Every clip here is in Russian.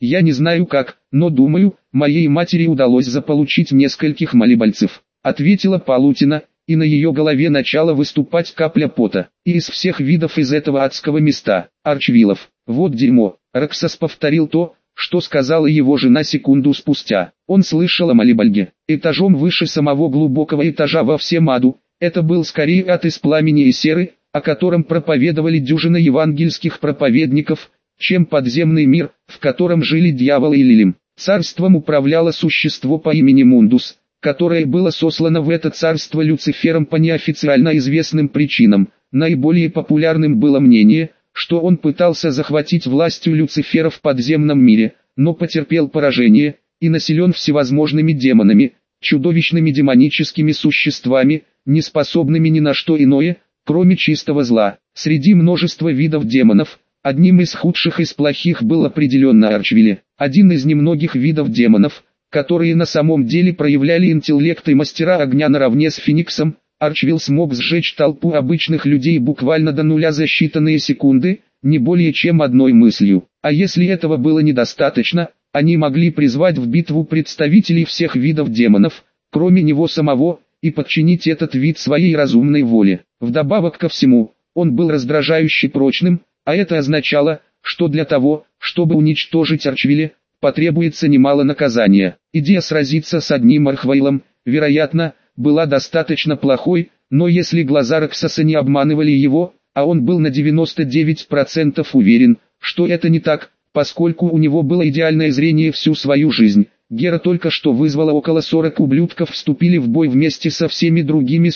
Я не знаю как, но думаю, моей матери удалось заполучить нескольких малибальцев, ответила Палутина, и на ее голове начала выступать капля пота. И из всех видов из этого адского места, Арчвиллов, вот дерьмо. Роксас повторил то, что сказала его жена секунду спустя. Он слышал о Малибальге, этажом выше самого глубокого этажа во всем аду. Это был скорее ад из пламени и серы, о котором проповедовали дюжины евангельских проповедников, чем подземный мир, в котором жили дьявол и Лилим. Царством управляло существо по имени Мундус, которое было сослано в это царство Люцифером по неофициально известным причинам. Наиболее популярным было мнение, что он пытался захватить власть у Люцифера в подземном мире, но потерпел поражение, и населен всевозможными демонами, чудовищными демоническими существами, не способными ни на что иное, кроме чистого зла. Среди множества видов демонов, одним из худших из плохих был определенно Арчвилли, один из немногих видов демонов, которые на самом деле проявляли интеллект и мастера огня наравне с Фениксом. Арчвилл смог сжечь толпу обычных людей буквально до нуля за считанные секунды, не более чем одной мыслью. А если этого было недостаточно, они могли призвать в битву представителей всех видов демонов, кроме него самого, и подчинить этот вид своей разумной воле. Вдобавок ко всему, он был раздражающе прочным, а это означало, что для того, чтобы уничтожить Арчвилля, потребуется немало наказания. Идея сразиться с одним Архвейлом, вероятно, была достаточно плохой, но если глаза Роксаса не обманывали его, а он был на 99% уверен, что это не так, поскольку у него было идеальное зрение всю свою жизнь. Гера только что вызвала около 40 ублюдков, вступили в бой вместе со всеми другими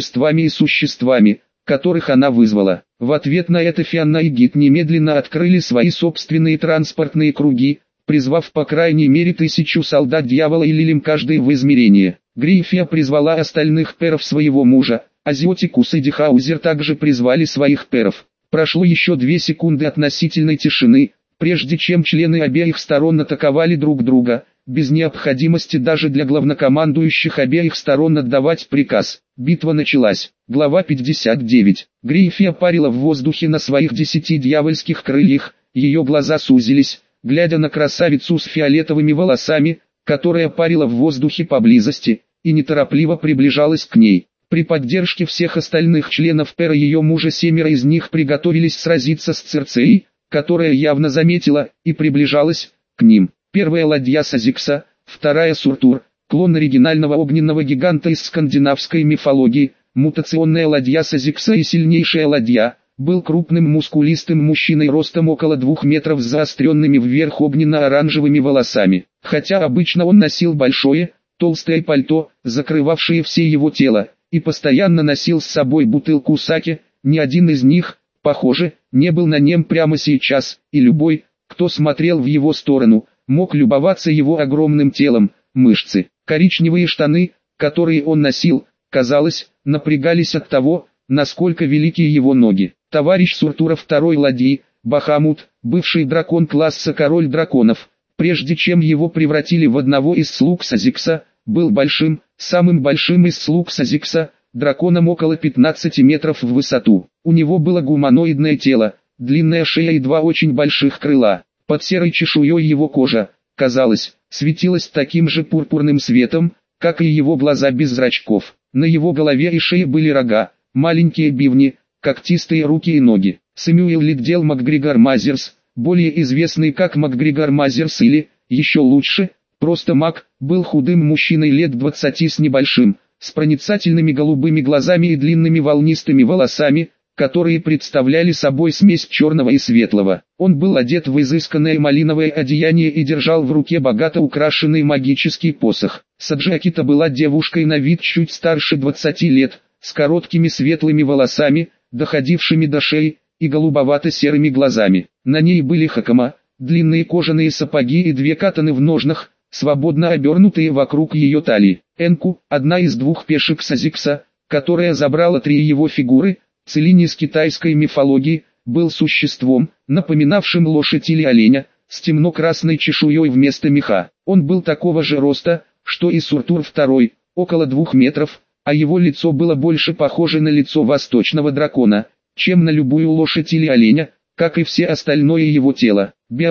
существами, которых она вызвала. В ответ на это Фианна и Гит немедленно открыли свои собственные транспортные круги, призвав по крайней мере 1000 солдат дьявола и Лилим каждый в измерение. Грифия призвала остальных перов своего мужа, а Зиотикус и Дихаузер также призвали своих перов. Прошло еще 2 секунды относительной тишины, прежде чем члены обеих сторон атаковали друг друга, без необходимости даже для главнокомандующих обеих сторон отдавать приказ. Битва началась. Глава 59. Грифия парила в воздухе на своих 10 дьявольских крыльях, ее глаза сузились, глядя на красавицу с фиолетовыми волосами, которая парила в воздухе поблизости, и неторопливо приближалась к ней. При поддержке всех остальных членов пера ее мужа 7 из них приготовились сразиться с Церцеей, которая явно заметила и приближалась к ним. Первая ладья Сазикса, вторая Суртур, клон оригинального огненного гиганта из скандинавской мифологии, мутационная ладья Сазикса и сильнейшая ладья, был крупным мускулистым мужчиной ростом около 2 метров с заостренными вверх огненно-оранжевыми волосами. Хотя обычно он носил большое, толстое пальто, закрывавшее все его тело, и постоянно носил с собой бутылку саке, ни один из них, похоже, не был на нем прямо сейчас, и любой, кто смотрел в его сторону, мог любоваться его огромным телом. Мышцы, коричневые штаны, которые он носил, казалось, напрягались от того, насколько велики его ноги. Товарищ Суртура второй ладьи, Бахамут, бывший дракон класса король драконов, прежде чем его превратили в одного из слуг Сазикса, был большим, самым большим из слуг Сазикса, драконом около 15 метров в высоту. У него было гуманоидное тело, длинная шея и 2 очень больших крыла. Под серой чешуей его кожа, казалось, светилась таким же пурпурным светом, как и его глаза без зрачков. На его голове и шее были рога, маленькие бивни, когтистые руки и ноги. Сэмюэл Ликдел МакГрегор Мазерс, более известный как МакГрегор Мазерс или, еще лучше, просто Мак, был худым мужчиной лет 20 с небольшим, с проницательными голубыми глазами и длинными волнистыми волосами, которые представляли собой смесь черного и светлого. Он был одет в изысканное малиновое одеяние и держал в руке богато украшенный магический посох. Саджакита была девушкой на вид чуть старше 20 лет, с короткими светлыми волосами, доходившими до шеи, и голубовато-серыми глазами. На ней были хакама, длинные кожаные сапоги и 2 катаны в ножнах, свободно обернутые вокруг ее талии. Энку, одна из 2 пешек Сазикса, которая забрала 3 его фигуры, Целини из китайской мифологии, был существом, напоминавшим лошадь или оленя, с темно-красной чешуей вместо меха. Он был такого же роста, что и Суртур II, около 2 метров, а его лицо было больше похоже на лицо восточного дракона, чем на любую лошадь или оленя, как и все остальное его тело. Беовульф,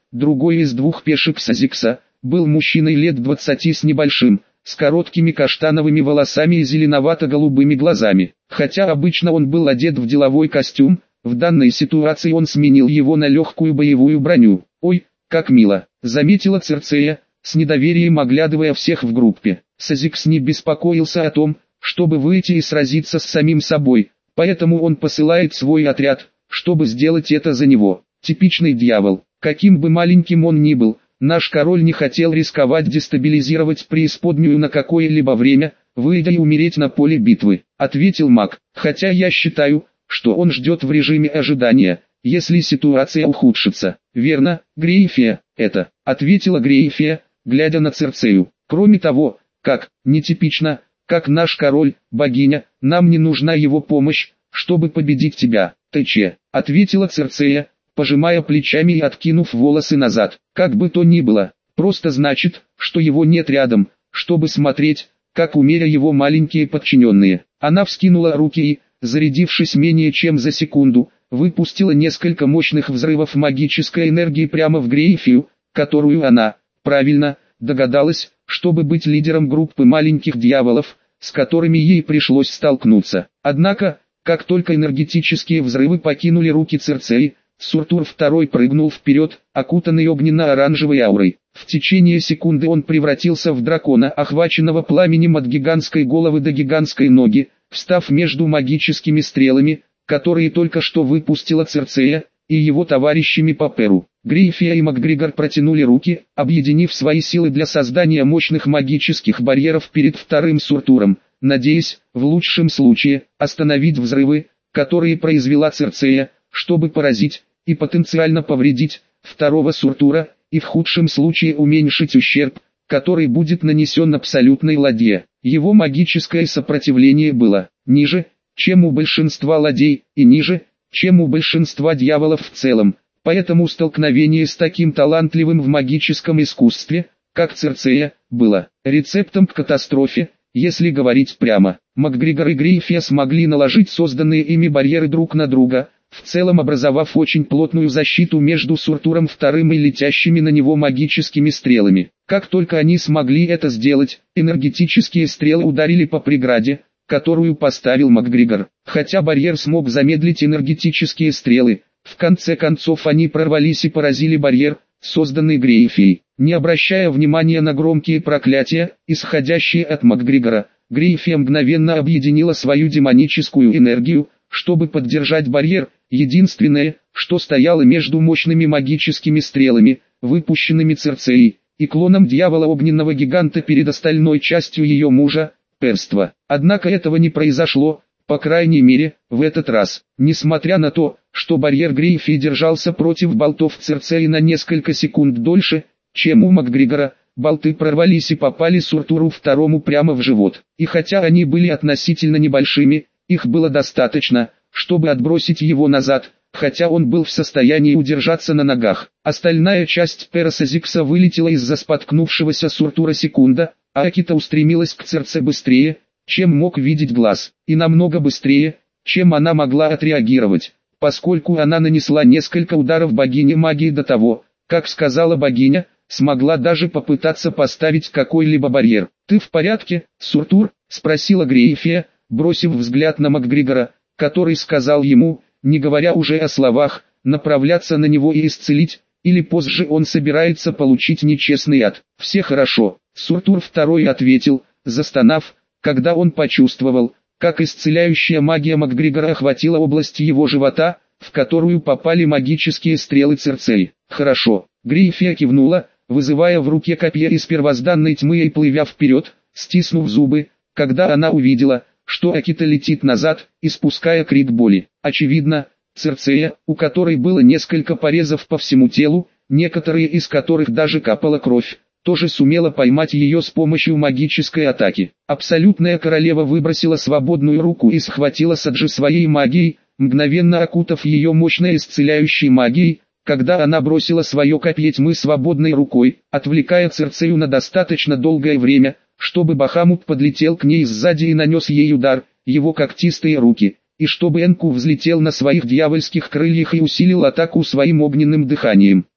другой из двух пешек Сазикса, был мужчиной лет 20 с небольшим, с короткими каштановыми волосами и зеленовато-голубыми глазами. Хотя обычно он был одет в деловой костюм, в данной ситуации он сменил его на легкую боевую броню. «Ой, как мило», — заметила Цирцея, с недоверием оглядывая всех в группе. Сазикс не беспокоился о том, чтобы выйти и сразиться с самим собой, поэтому он посылает свой отряд, чтобы сделать это за него. Типичный дьявол, каким бы маленьким он ни был, наш король не хотел рисковать дестабилизировать преисподнюю на какое-либо время, выйдя и умереть на поле битвы, ответил маг, хотя я считаю, что он ждет в режиме ожидания, если ситуация ухудшится. Верно, Грейфия, это, ответила Грейфия, глядя на Цирцею. Кроме того, как, нетипично, как наш король, богиня, нам не нужна его помощь, чтобы победить тебя, ТЧ, ответила Цирцея, пожимая плечами и откинув волосы назад. Как бы то ни было, просто значит, что его нет рядом, чтобы смотреть, как умеря его маленькие подчиненные. Она вскинула руки и, зарядившись менее чем за секунду, выпустила несколько мощных взрывов магической энергии прямо в Грейфию, которую она, правильно, догадалась, чтобы быть лидером группы маленьких дьяволов, с которыми ей пришлось столкнуться. Однако, как только энергетические взрывы покинули руки Цирцеи, Суртур II прыгнул вперед, окутанный огненно-оранжевой аурой. В течение секунды он превратился в дракона, охваченного пламенем от гигантской головы до гигантской ноги, встав между магическими стрелами, которые только что выпустила Цирцея, и его товарищами по Перу. Грейфия и Макгригор протянули руки, объединив свои силы для создания мощных магических барьеров перед вторым Суртуром, надеясь, в лучшем случае, остановить взрывы, которые произвела Цирцея, чтобы поразить и потенциально повредить второго Суртура, и в худшем случае уменьшить ущерб, который будет нанесен абсолютной ладье. Его магическое сопротивление было ниже, чем у большинства ладей, и ниже, чем у большинства дьяволов в целом, поэтому столкновение с таким талантливым в магическом искусстве, как Цирцея, было рецептом к катастрофе, если говорить прямо. Макгригор и Грейфия смогли наложить созданные ими барьеры друг на друга, в целом образовав очень плотную защиту между Суртуром II и летящими на него магическими стрелами. Как только они смогли это сделать, энергетические стрелы ударили по преграде, которую поставил Макгригор. Хотя барьер смог замедлить энергетические стрелы, в конце концов они прорвались и поразили барьер, созданный Грейфией. Не обращая внимания на громкие проклятия, исходящие от Макгригора, Грейфия мгновенно объединила свою демоническую энергию, чтобы поддержать барьер. Единственное, что стояло между мощными магическими стрелами, выпущенными Цирцеей, и клоном дьявола огненного гиганта перед остальной частью ее мужа, перства. Однако этого не произошло, по крайней мере, в этот раз. Несмотря на то, что барьер Грейфии держался против болтов Цирцеи на несколько секунд дольше, чем у Макгригора, болты прорвались и попали Суртуру II прямо в живот. И хотя они были относительно небольшими, их было достаточно, чтобы отбросить его назад, хотя он был в состоянии удержаться на ногах. Остальная часть Пера Сазикса вылетела из-за споткнувшегося Суртура секунда, а Акита устремилась к Цирце быстрее, чем мог видеть глаз, и намного быстрее, чем она могла отреагировать, поскольку она нанесла несколько ударов богине магии до того, как сказала богиня, смогла даже попытаться поставить какой-либо барьер. «Ты в порядке, Суртур?» – спросила Грейфия, бросив взгляд на Макгригора, который сказал ему, не говоря уже о словах, направляться на него и исцелить, или позже он собирается получить нечестный ад. «Все хорошо», – Суртур II ответил, застонав, когда он почувствовал, как исцеляющая магия Макгригора охватила область его живота, в которую попали магические стрелы Цирцеи. «Хорошо», – Грейфия кивнула, вызывая в руке копье из первозданной тьмы и плывя вперед, стиснув зубы, когда она увидела, что Акита летит назад, испуская крик боли. Очевидно, Цирцея, у которой было несколько порезов по всему телу, некоторые из которых даже капала кровь, тоже сумела поймать ее с помощью магической атаки. Абсолютная королева выбросила свободную руку и схватила Саджи своей магией, мгновенно окутав ее мощной исцеляющей магией, когда она бросила свое копье тьмы свободной рукой, отвлекая Цирцею на достаточно долгое время, чтобы Бахамут подлетел к ней сзади и нанес ей удар, его когтистые руки, и чтобы Энку взлетел на своих дьявольских крыльях и усилил атаку своим огненным дыханием.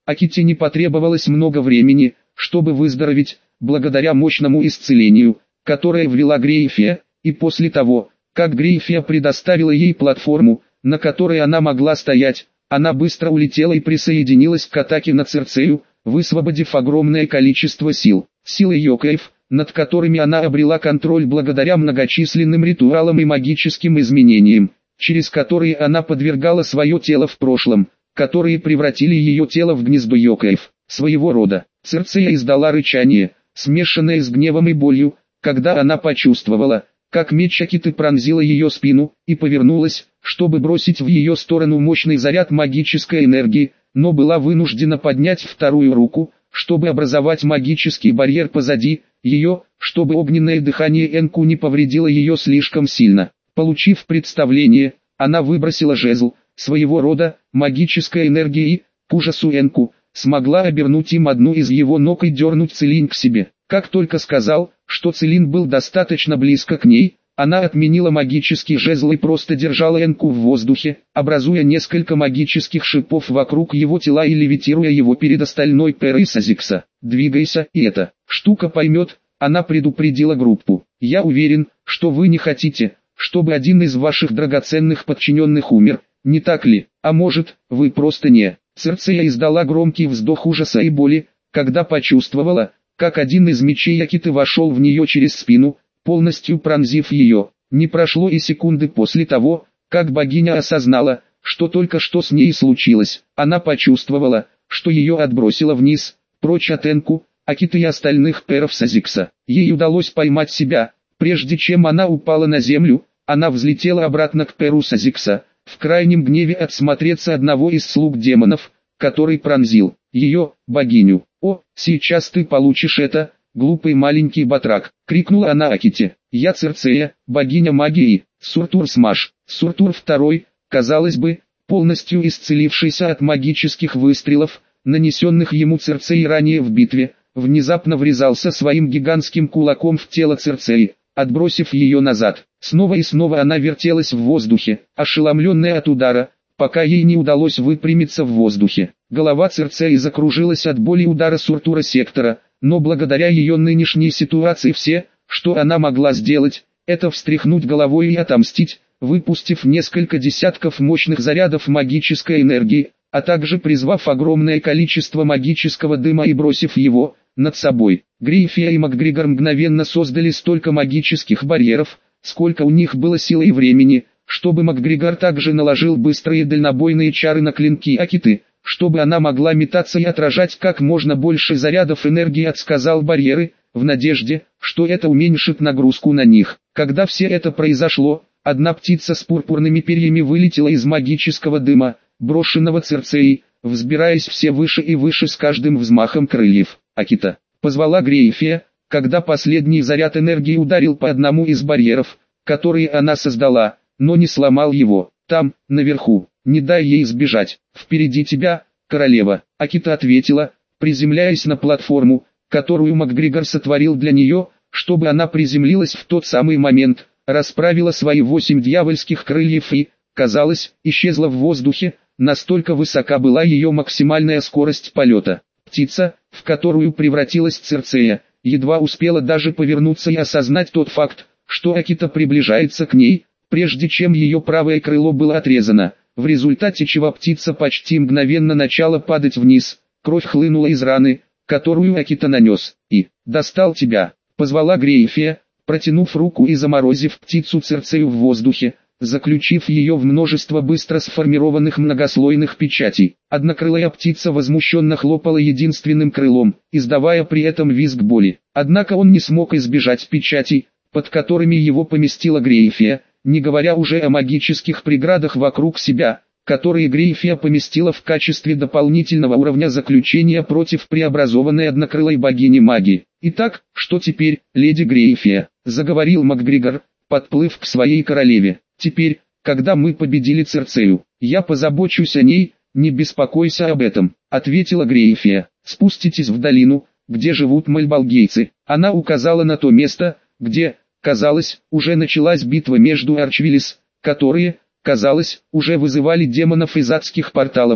Аките не потребовалось много времени, чтобы выздороветь, благодаря мощному исцелению, которое ввела Грейфия, и после того, как Грейфия предоставила ей платформу, на которой она могла стоять, она быстро улетела и присоединилась к атаке на Цирцею, высвободив огромное количество сил. Силы Йокаев, над которыми она обрела контроль благодаря многочисленным ритуалам и магическим изменениям, через которые она подвергала свое тело в прошлом, которые превратили ее тело в гнездо Йокаев, своего рода. Цирцея издала рычание, смешанное с гневом и болью, когда она почувствовала, как меч Акиты пронзила ее спину, и повернулась, чтобы бросить в ее сторону мощный заряд магической энергии, но была вынуждена поднять вторую руку, чтобы образовать магический барьер позади ее, чтобы огненное дыхание Энку не повредило ее слишком сильно. Получив представление, она выбросила жезл, своего рода, магической энергии и, к ужасу Энку, смогла обернуть им одну из его ног и дернуть Целин к себе. Как только сказал, что Целин был достаточно близко к ней, она отменила магический жезл и просто держала Энку в воздухе, образуя несколько магических шипов вокруг его тела и левитируя его перед остальной Перой Сазикса. «Двигайся, и эта штука поймет», она предупредила группу. «Я уверен, что вы не хотите, чтобы один из ваших драгоценных подчиненных умер, не так ли? А может, вы просто не...» Цирцея издала громкий вздох ужаса и боли, когда почувствовала, как один из мечей Акиты вошел в нее через спину, полностью пронзив ее. Не прошло и секунды после того, как богиня осознала, что только что с ней случилось. Она почувствовала, что ее отбросило вниз, прочь от Энку, Акиты и остальных перов Сазикса. Ей удалось поймать себя, прежде чем она упала на землю, она взлетела обратно к перу Сазикса, в крайнем гневе отсмотреться одного из слуг демонов, который пронзил ее, богиню. «О, сейчас ты получишь это, глупый маленький батрак!» — крикнула она Аките. «Я Цирцея, богиня магии, Суртур Смаш». Суртур II, казалось бы, полностью исцелившийся от магических выстрелов, нанесенных ему Цирцеей ранее в битве, внезапно врезался своим гигантским кулаком в тело Цирцеи, отбросив ее назад. Снова и снова она вертелась в воздухе, ошеломленная от удара, пока ей не удалось выпрямиться в воздухе. Голова Цирцеи закружилась от боли удара Суртура Сектора, но благодаря ее нынешней ситуации все, что она могла сделать, это встряхнуть головой и отомстить, выпустив несколько десятков мощных зарядов магической энергии, а также призвав огромное количество магического дыма и бросив его над собой. Грейфия и МакГрегор мгновенно создали столько магических барьеров, сколько у них было силы и времени, чтобы МакГрегор также наложил быстрые дальнобойные чары на клинки Акиты, чтобы она могла метаться и отражать как можно больше зарядов энергии от барьеры, в надежде, что это уменьшит нагрузку на них. Когда все это произошло, одна птица с пурпурными перьями вылетела из магического дыма, брошенного Цирцеей, взбираясь все выше и выше с каждым взмахом крыльев. «Акита!» — позвала Грейфия, когда последний заряд энергии ударил по одному из барьеров, которые она создала, но не сломал его. «Там, наверху, не дай ей сбежать. Впереди тебя, королева!» Акита ответила, приземляясь на платформу, которую МакГрегор сотворил для нее, чтобы она приземлилась в тот самый момент, расправила свои 8 дьявольских крыльев и, казалось, исчезла в воздухе, настолько высока была ее максимальная скорость полета. Птица, в которую превратилась Цирцея, едва успела даже повернуться и осознать тот факт, что Акита приближается к ней, прежде чем ее правое крыло было отрезано, в результате чего птица почти мгновенно начала падать вниз, кровь хлынула из раны, которую Акита нанес, и «достал тебя», позвала Грейфия, протянув руку и заморозив птицу Цирцею в воздухе, заключив ее в множество быстро сформированных многослойных печатей. Однокрылая птица возмущенно хлопала единственным крылом, издавая при этом визг боли. Однако он не смог избежать печатей, под которыми его поместила Грейфия, не говоря уже о магических преградах вокруг себя, которые Грейфия поместила в качестве дополнительного уровня заключения против преобразованной однокрылой богини магии. «Итак, что теперь, леди Грейфия?» — заговорил МакГрегор, подплыв к своей королеве. «Теперь, когда мы победили Цирцею, я позабочусь о ней, не беспокойся об этом», — ответила Грейфия. «Спуститесь в долину, где живут мальбалгейцы». Она указала на то место, где, казалось, уже началась битва между Арчвиллис, которые, казалось, уже вызывали демонов из адских порталов,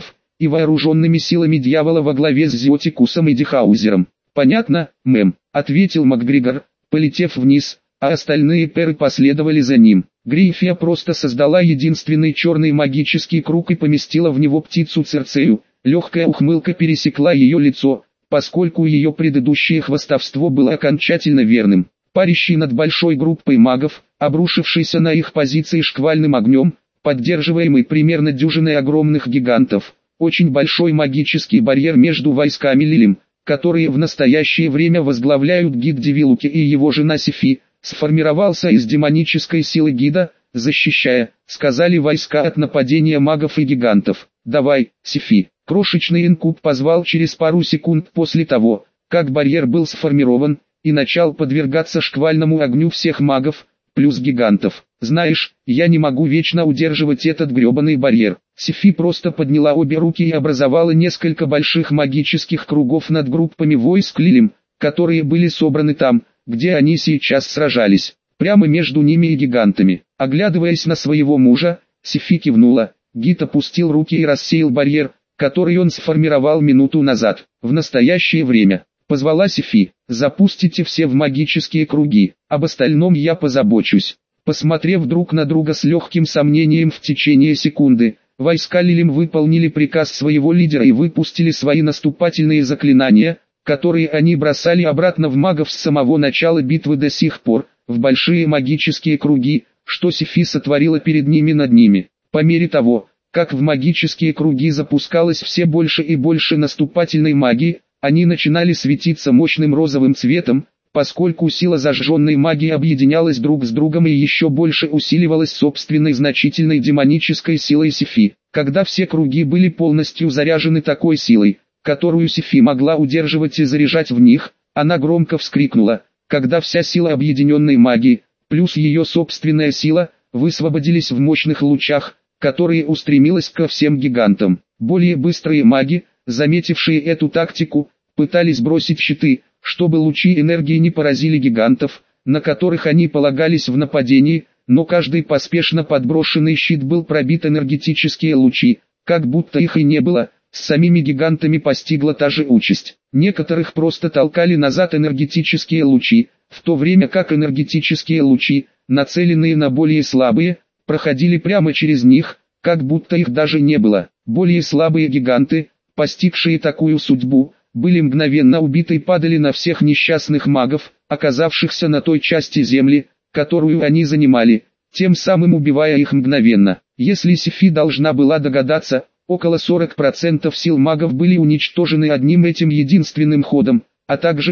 и вооруженными силами дьявола во главе с Зиотикусом и Дихаузером. «Понятно, мэм», — ответил МакГрегор, полетев вниз, а остальные перы последовали за ним. Грифия просто создала единственный черный магический круг и поместила в него птицу Церцею. Легкая ухмылка пересекла ее лицо, поскольку ее предыдущее хвастовство было окончательно верным. Парящий над большой группой магов, обрушившийся на их позиции шквальным огнем, поддерживаемый примерно дюжиной огромных гигантов, очень большой магический барьер между войсками Лилим, которые в настоящее время возглавляют гид Девилуки и его жена Сефи, сформировался из демонической силы гида, защищая, сказали войска от нападения магов и гигантов. «Давай, Сефи!» Крошечный инкуб позвал через пару секунд после того, как барьер был сформирован, и начал подвергаться шквальному огню всех магов, плюс гигантов. «Знаешь, я не могу вечно удерживать этот гребаный барьер». Сефи просто подняла обе руки и образовала несколько больших магических кругов над группами войск Лилим, которые были собраны там, где они сейчас сражались, прямо между ними и гигантами. Оглядываясь на своего мужа, Сефи кивнула. Гид опустил руки и рассеял барьер, который он сформировал минуту назад. «В настоящее время», — позвала Сефи, — «запустите все в магические круги, об остальном я позабочусь». Посмотрев друг на друга с легким сомнением в течение секунды, войска Лилим выполнили приказ своего лидера и выпустили свои наступательные заклинания, которые они бросали обратно в магов с самого начала битвы до сих пор, в большие магические круги, что Сефи сотворила перед ними над ними. По мере того, как в магические круги запускалось все больше и больше наступательной магии, они начинали светиться мощным розовым цветом, поскольку сила зажженной магии объединялась друг с другом и еще больше усиливалась собственной значительной демонической силой Сефи. Когда все круги были полностью заряжены такой силой, которую Сефи могла удерживать и заряжать в них, она громко вскрикнула, когда вся сила объединенной магии, плюс ее собственная сила, высвободились в мощных лучах, которые устремилась ко всем гигантам. Более быстрые маги, заметившие эту тактику, пытались бросить щиты, чтобы лучи энергии не поразили гигантов, на которых они полагались в нападении, но каждый поспешно подброшенный щит был пробит энергетические лучи, как будто их и не было. С самими гигантами постигла та же участь. Некоторых просто толкали назад энергетические лучи, в то время как энергетические лучи, нацеленные на более слабые, проходили прямо через них, как будто их даже не было. Более слабые гиганты, постигшие такую судьбу, были мгновенно убиты и падали на всех несчастных магов, оказавшихся на той части земли, которую они занимали, тем самым убивая их мгновенно. Если Сефи должна была догадаться, около 40% сил магов были уничтожены одним этим единственным ходом, а также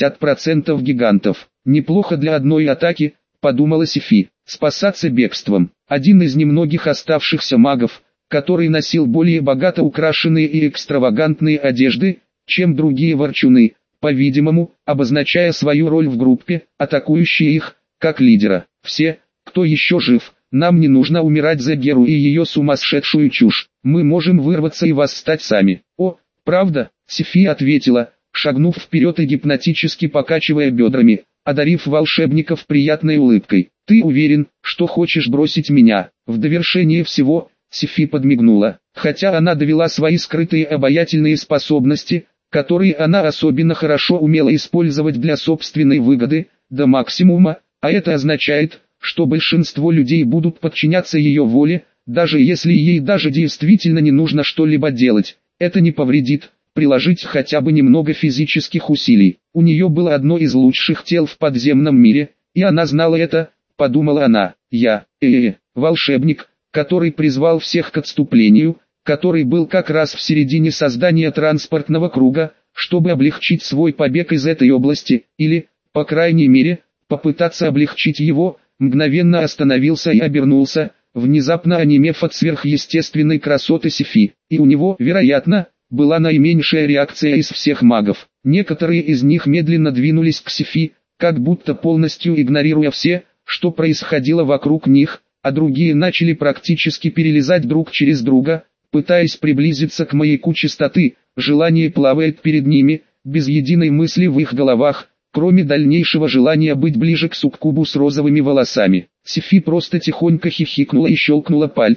50% гигантов. Неплохо для одной атаки, подумала Сефи. Спасаться бегством. Один из немногих оставшихся магов, который носил более богато украшенные и экстравагантные одежды, чем другие ворчуны, по-видимому, обозначая свою роль в группе, атакующие их, как лидера. Все, кто еще жив, нам не нужно умирать за Геру и ее сумасшедшую чушь. Мы можем вырваться и восстать сами. О, правда, Сефи ответила, шагнув вперед и гипнотически покачивая бедрами, одарив волшебников приятной улыбкой. Ты уверен, что хочешь бросить меня? В довершение всего, Сефи подмигнула. Хотя она довела свои скрытые обаятельные способности, которые она особенно хорошо умела использовать для собственной выгоды, до максимума, а это означает, что большинство людей будут подчиняться ее воле, даже если ей даже действительно не нужно что-либо делать. Это не повредит, приложить хотя бы немного физических усилий. У нее было одно из лучших тел в подземном мире, и она знала это, подумала она. Я, волшебник, который призвал всех к отступлению, который был как раз в середине создания транспортного круга, чтобы облегчить свой побег из этой области, или, по крайней мере, попытаться облегчить его, мгновенно остановился и обернулся, внезапно онемев от сверхъестественной красоты Сефи, и у него, вероятно, была наименьшая реакция из всех магов. Некоторые из них медленно двинулись к Сефи, как будто полностью игнорируя все, что происходило вокруг них, а другие начали практически перелезать друг через друга, пытаясь приблизиться к маяку чистоты. Желание плавает перед ними, без единой мысли в их головах, кроме дальнейшего желания быть ближе к суккубу с розовыми волосами. Сефи просто тихонько хихикнула и щелкнула пальцами.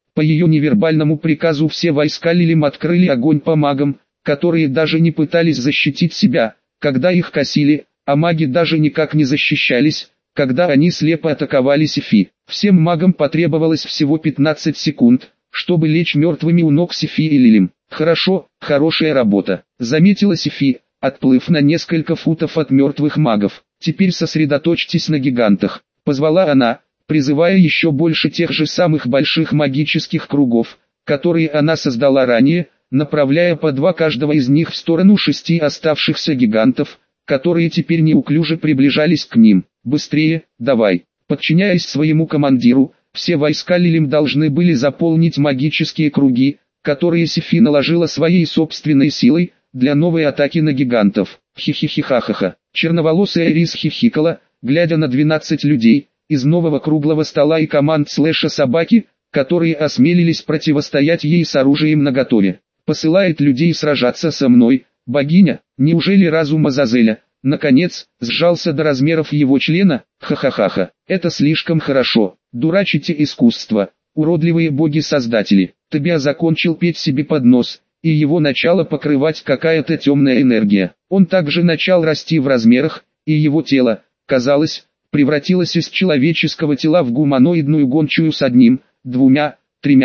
По ее невербальному приказу все войска Лилим открыли огонь по магам, которые даже не пытались защитить себя, когда их косили, а маги даже никак не защищались, когда они слепо атаковали Сефи. Всем магам потребовалось всего 15 секунд, чтобы лечь мертвыми у ног Сефи и Лилим. «Хорошо, хорошая работа», — заметила Сефи, отплыв на несколько футов от мертвых магов. «Теперь сосредоточьтесь на гигантах», — позвала она, призывая еще больше тех же самых больших магических кругов, которые она создала ранее, направляя по два каждого из них в сторону 6 оставшихся гигантов, которые теперь неуклюже приближались к ним. «Быстрее, давай!» Подчиняясь своему командиру, все войска Лилим должны были заполнить магические круги, которые Сефи наложила своей собственной силой, для новой атаки на гигантов. Хи-хи-хи-ха-ха-ха. Черноволосая Рис хихикала, глядя на 12 людей, из нового круглого стола и команд слэша собаки, которые осмелились противостоять ей с оружием наготове. «Посылает людей сражаться со мной, богиня, неужели разум Азазеля?» Наконец, сжался до размеров его члена, ха-ха-ха-ха. «Это слишком хорошо, дурачите искусство, уродливые боги-создатели». Тобиа закончил петь себе под нос, и его начала покрывать какая-то темная энергия. Он также начал расти в размерах, и его тело, казалось, превратилось из человеческого тела в гуманоидную гончую с 1, 2, 3,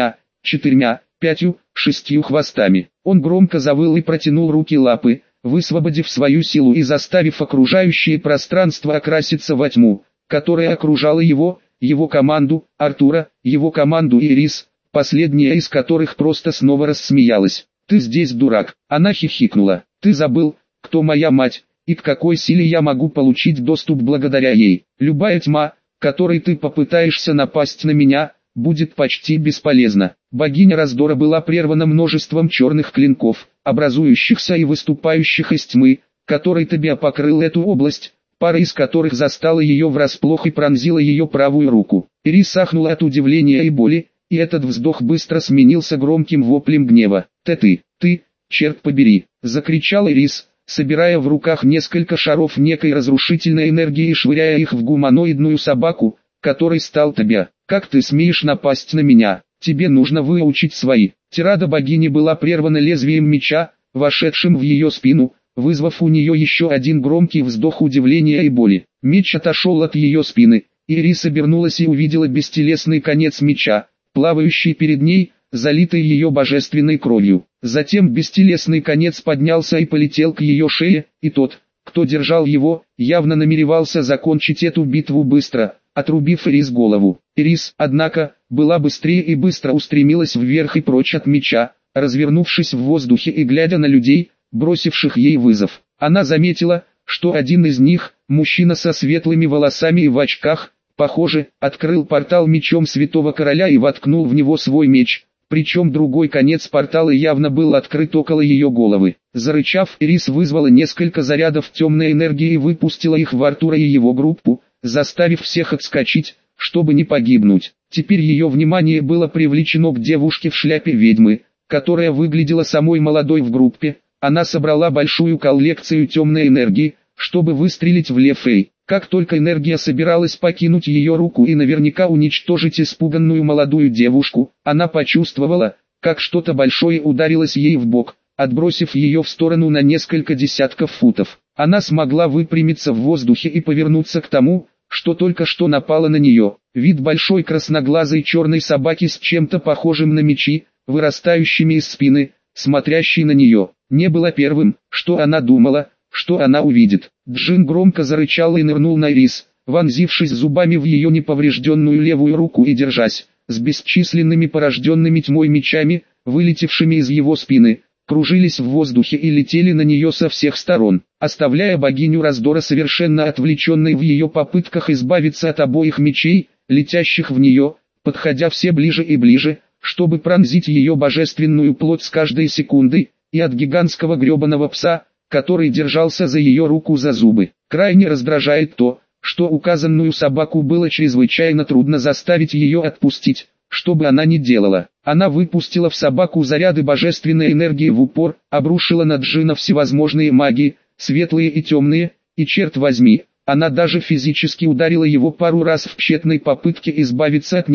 4, 5, 6 хвостами. Он громко завыл и протянул руки-лапы, высвободив свою силу и заставив окружающее пространство окраситься во тьму, которая окружала его команду, Артура, его команду и Рис, последняя из которых просто снова рассмеялась. «Ты здесь, дурак!» Она хихикнула. «Ты забыл, кто моя мать, и к какой силе я могу получить доступ благодаря ей. Любая тьма, которой ты попытаешься напасть на меня, будет почти бесполезна». Богиня раздора была прервана множеством черных клинков, образующихся и выступающих из тьмы, которой Тобиа покрыл эту область, пара из которых застала ее врасплох и пронзила ее правую руку. Ирис ахнула от удивления и боли, и этот вздох быстро сменился громким воплем гнева. Ты, черт побери!» — закричал Ирис, собирая в руках несколько шаров некой разрушительной энергии и швыряя их в гуманоидную собаку, которой стал Тобиа. «Как ты смеешь напасть на меня? Тебе нужно выучить свои». Тирада богини была прервана лезвием меча, вошедшим в ее спину, вызвав у нее еще один громкий вздох удивления и боли. Меч отошел от ее спины, и Ирис обернулась и увидела бестелесный конец меча, плавающий перед ней, залитый ее божественной кровью. Затем бестелесный конец поднялся и полетел к ее шее, и тот, кто держал его, явно намеревался закончить эту битву быстро, отрубив Ирис голову. Ирис, однако, была быстрее и быстро устремилась вверх и прочь от меча, развернувшись в воздухе и глядя на людей, бросивших ей вызов. Она заметила, что один из них, мужчина со светлыми волосами и в очках, похоже, открыл портал мечом Святого Короля и воткнул в него свой меч, причем другой конец портала явно был открыт около ее головы. Зарычав, Ирис вызвала несколько зарядов темной энергии и выпустила их в Артура и его группу, заставив всех отскочить, чтобы не погибнуть. Теперь ее внимание было привлечено к девушке в шляпе ведьмы, которая выглядела самой молодой в группе. Она собрала большую коллекцию темной энергии, чтобы выстрелить в Лефей. Как только энергия собиралась покинуть ее руку и наверняка уничтожить испуганную молодую девушку, она почувствовала, как что-то большое ударилось ей в бок, отбросив ее в сторону на несколько десятков футов. Она смогла выпрямиться в воздухе и повернуться к тому, что только что напало на нее. Вид большой красноглазой черной собаки с чем-то похожим на мечи, вырастающими из спины, смотрящей на нее, не было первым, что она думала, что она увидит. Джин громко зарычал и нырнул на Ирис, вонзившись зубами в ее неповрежденную левую руку и держась, с бесчисленными порожденными тьмой мечами, вылетевшими из его спины, кружились в воздухе и летели на нее со всех сторон, оставляя богиню раздора совершенно отвлеченной в ее попытках избавиться от обоих мечей, летящих в нее, подходя все ближе и ближе, чтобы пронзить ее божественную плоть с каждой секундой, и от гигантского гребаного пса, который держался за ее руку за зубы. Крайне раздражает то, что указанную собаку было чрезвычайно трудно заставить ее отпустить, что бы она ни делала. Она выпустила в собаку заряды божественной энергии в упор, обрушила на Джина всевозможные магии, светлые и темные, и черт возьми, она даже физически ударила его пару раз в тщетной попытке избавиться от него,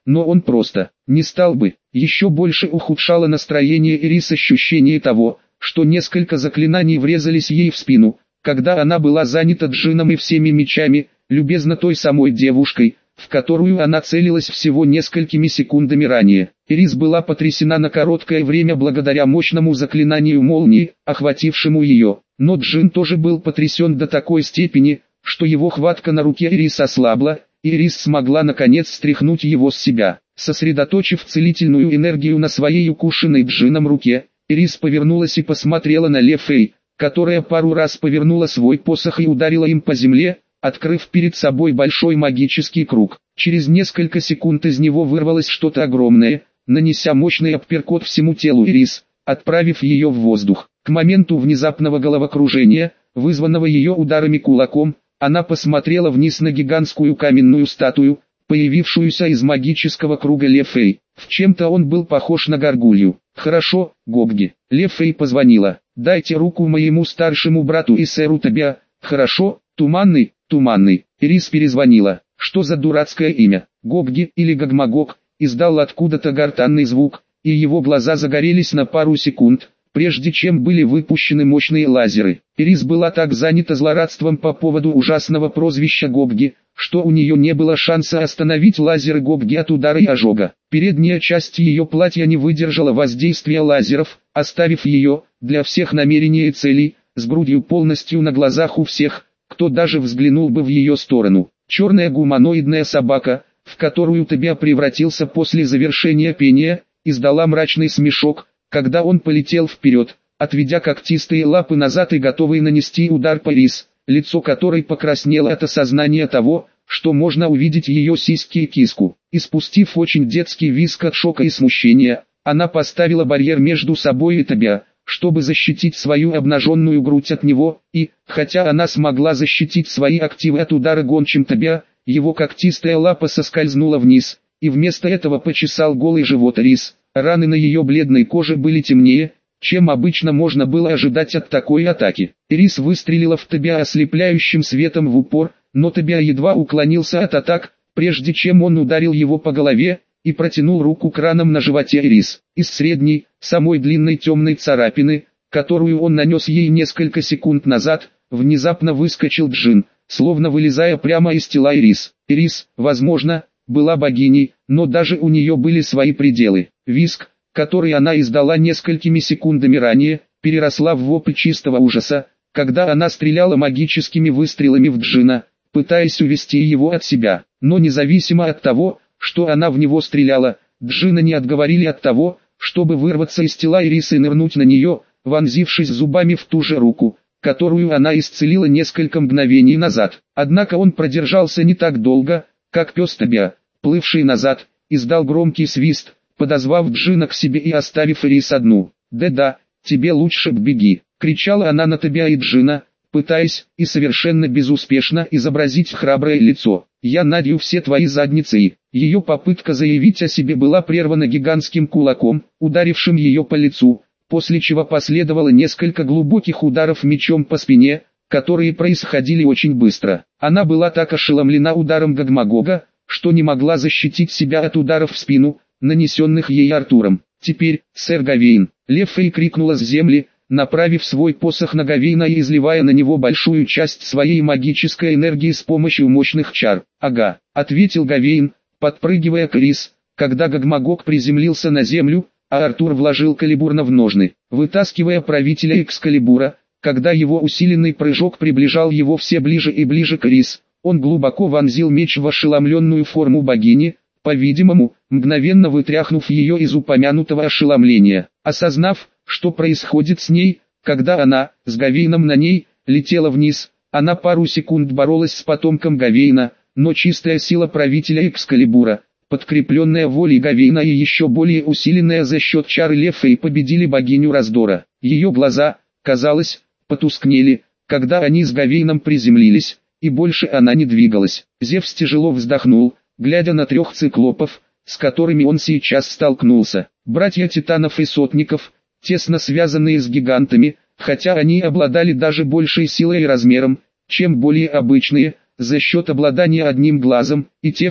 но он просто не стал бы. Еще больше ухудшало настроение Ирис ощущение того, что несколько заклинаний врезались ей в спину, когда она была занята джинном и всеми мечами, любезно той самой девушкой, в которую она целилась всего несколькими секундами ранее. Ирис была потрясена на короткое время благодаря мощному заклинанию молнии, охватившему ее, но джин тоже был потрясен до такой степени, что его хватка на руке Ирис ослабла, и Ирис смогла наконец стряхнуть его с себя. Сосредоточив целительную энергию на своей укушенной джином руке, Ирис повернулась и посмотрела на Ле Фэй, которая пару раз повернула свой посох и ударила им по земле, открыв перед собой большой магический круг. Через несколько секунд из него вырвалось что-то огромное, нанеся мощный апперкот всему телу Ирис, отправив ее в воздух. К моменту внезапного головокружения, вызванного ее ударами кулаком, она посмотрела вниз на гигантскую каменную статую, появившуюся из магического круга Ле Фэй. В чем-то он был похож на горгулью. «Хорошо, Гобги». Ле Фэй позвонила. «Дайте руку моему старшему брату и сэру Тобиа». «Хорошо, Туманный, Туманный». Ирис перезвонила. «Что за дурацкое имя?» Гобги или Гогмагог издал откуда-то гортанный звук, и его глаза загорелись на пару секунд, прежде чем были выпущены мощные лазеры. Ирис была так занята злорадством по поводу ужасного прозвища Гобги, что у нее не было шанса остановить лазеры Гобги от удара и ожога. Передняя часть ее платья не выдержала воздействия лазеров, оставив ее, для всех намерений и целей, с грудью полностью на глазах у всех, кто даже взглянул бы в ее сторону. Черная гуманоидная собака, в которую Тобиа превратился после завершения пения, издала мрачный смешок, когда он полетел вперед, отведя когтистые лапы назад и готовый нанести удар по Ирис, лицо которой покраснело от осознания того, что можно увидеть ее сиськи и киску. Испустив очень детский визг от шока и смущения, она поставила барьер между собой и Тобиа, чтобы защитить свою обнаженную грудь от него, и, хотя она смогла защитить свои активы от удара гончим Тобиа, его когтистая лапа соскользнула вниз, и вместо этого почесал голый живот Ирис. Раны на ее бледной коже были темнее, чем обычно можно было ожидать от такой атаки. Ирис выстрелила в Тобиа ослепляющим светом в упор, но Тобиа едва уклонился от атак, прежде чем он ударил его по голове, и протянул руку к ранам на животе Ирис. Из средней, самой длинной темной царапины, которую он нанес ей несколько секунд назад, внезапно выскочил джин, словно вылезая прямо из тела Ирис. Ирис, возможно, была богиней, но даже у нее были свои пределы. Визг, который она издала несколькими секундами ранее, переросла в вопль чистого ужаса, когда она стреляла магическими выстрелами в джина, пытаясь увести его от себя. Но независимо от того, что она в него стреляла, джина не отговорили от того, чтобы вырваться из тела Ирис и нырнуть на нее, вонзившись зубами в ту же руку, которую она исцелила несколько мгновений назад. Однако он продержался не так долго, как пес Тобиа, плывший назад, издал громкий свист, подозвав джина к себе и оставив Ирис одну. «Да-да, тебе лучше беги», — кричала она на Тобиа и джина, пытаясь, и совершенно безуспешно, изобразить храброе лицо. «Я надью все твои задницы и...» Ее попытка заявить о себе была прервана гигантским кулаком, ударившим ее по лицу, после чего последовало несколько глубоких ударов мечом по спине, которые происходили очень быстро. Она была так ошеломлена ударом Гогмагога, что не могла защитить себя от ударов в спину, нанесенных ей Артуром. «Теперь, сэр Гавейн!» Ле Фэй крикнула с земли, направив свой посох на Гавейна и изливая на него большую часть своей магической энергии с помощью мощных чар. «Ага», — ответил Гавейн, подпрыгивая к Ирис, когда Гогмагог приземлился на землю, а Артур вложил калибурно в ножны, вытаскивая правителя Экскалибура. Когда его усиленный прыжок приближал его все ближе и ближе к Ирис, он глубоко вонзил меч в ошеломленную форму богини, по-видимому, мгновенно вытряхнув ее из упомянутого ошеломления. Осознав, что происходит с ней, когда она, с Гавейном на ней, летела вниз, она пару секунд боролась с потомком Гавейна, но чистая сила правителя Экскалибура, подкрепленная волей Гавейна и еще более усиленная за счет чар Ле Фэй, победили богиню раздора. Ее глаза, казалось, потускнели, когда они с Гавейном приземлились, и больше она не двигалась. Зевс тяжело вздохнул, глядя на трех циклопов, с которыми он сейчас столкнулся. Братья Титанов и Сотников, тесно связанные с гигантами, хотя они обладали даже большей силой и размером, чем более обычные, за счет обладания одним глазом, и тех,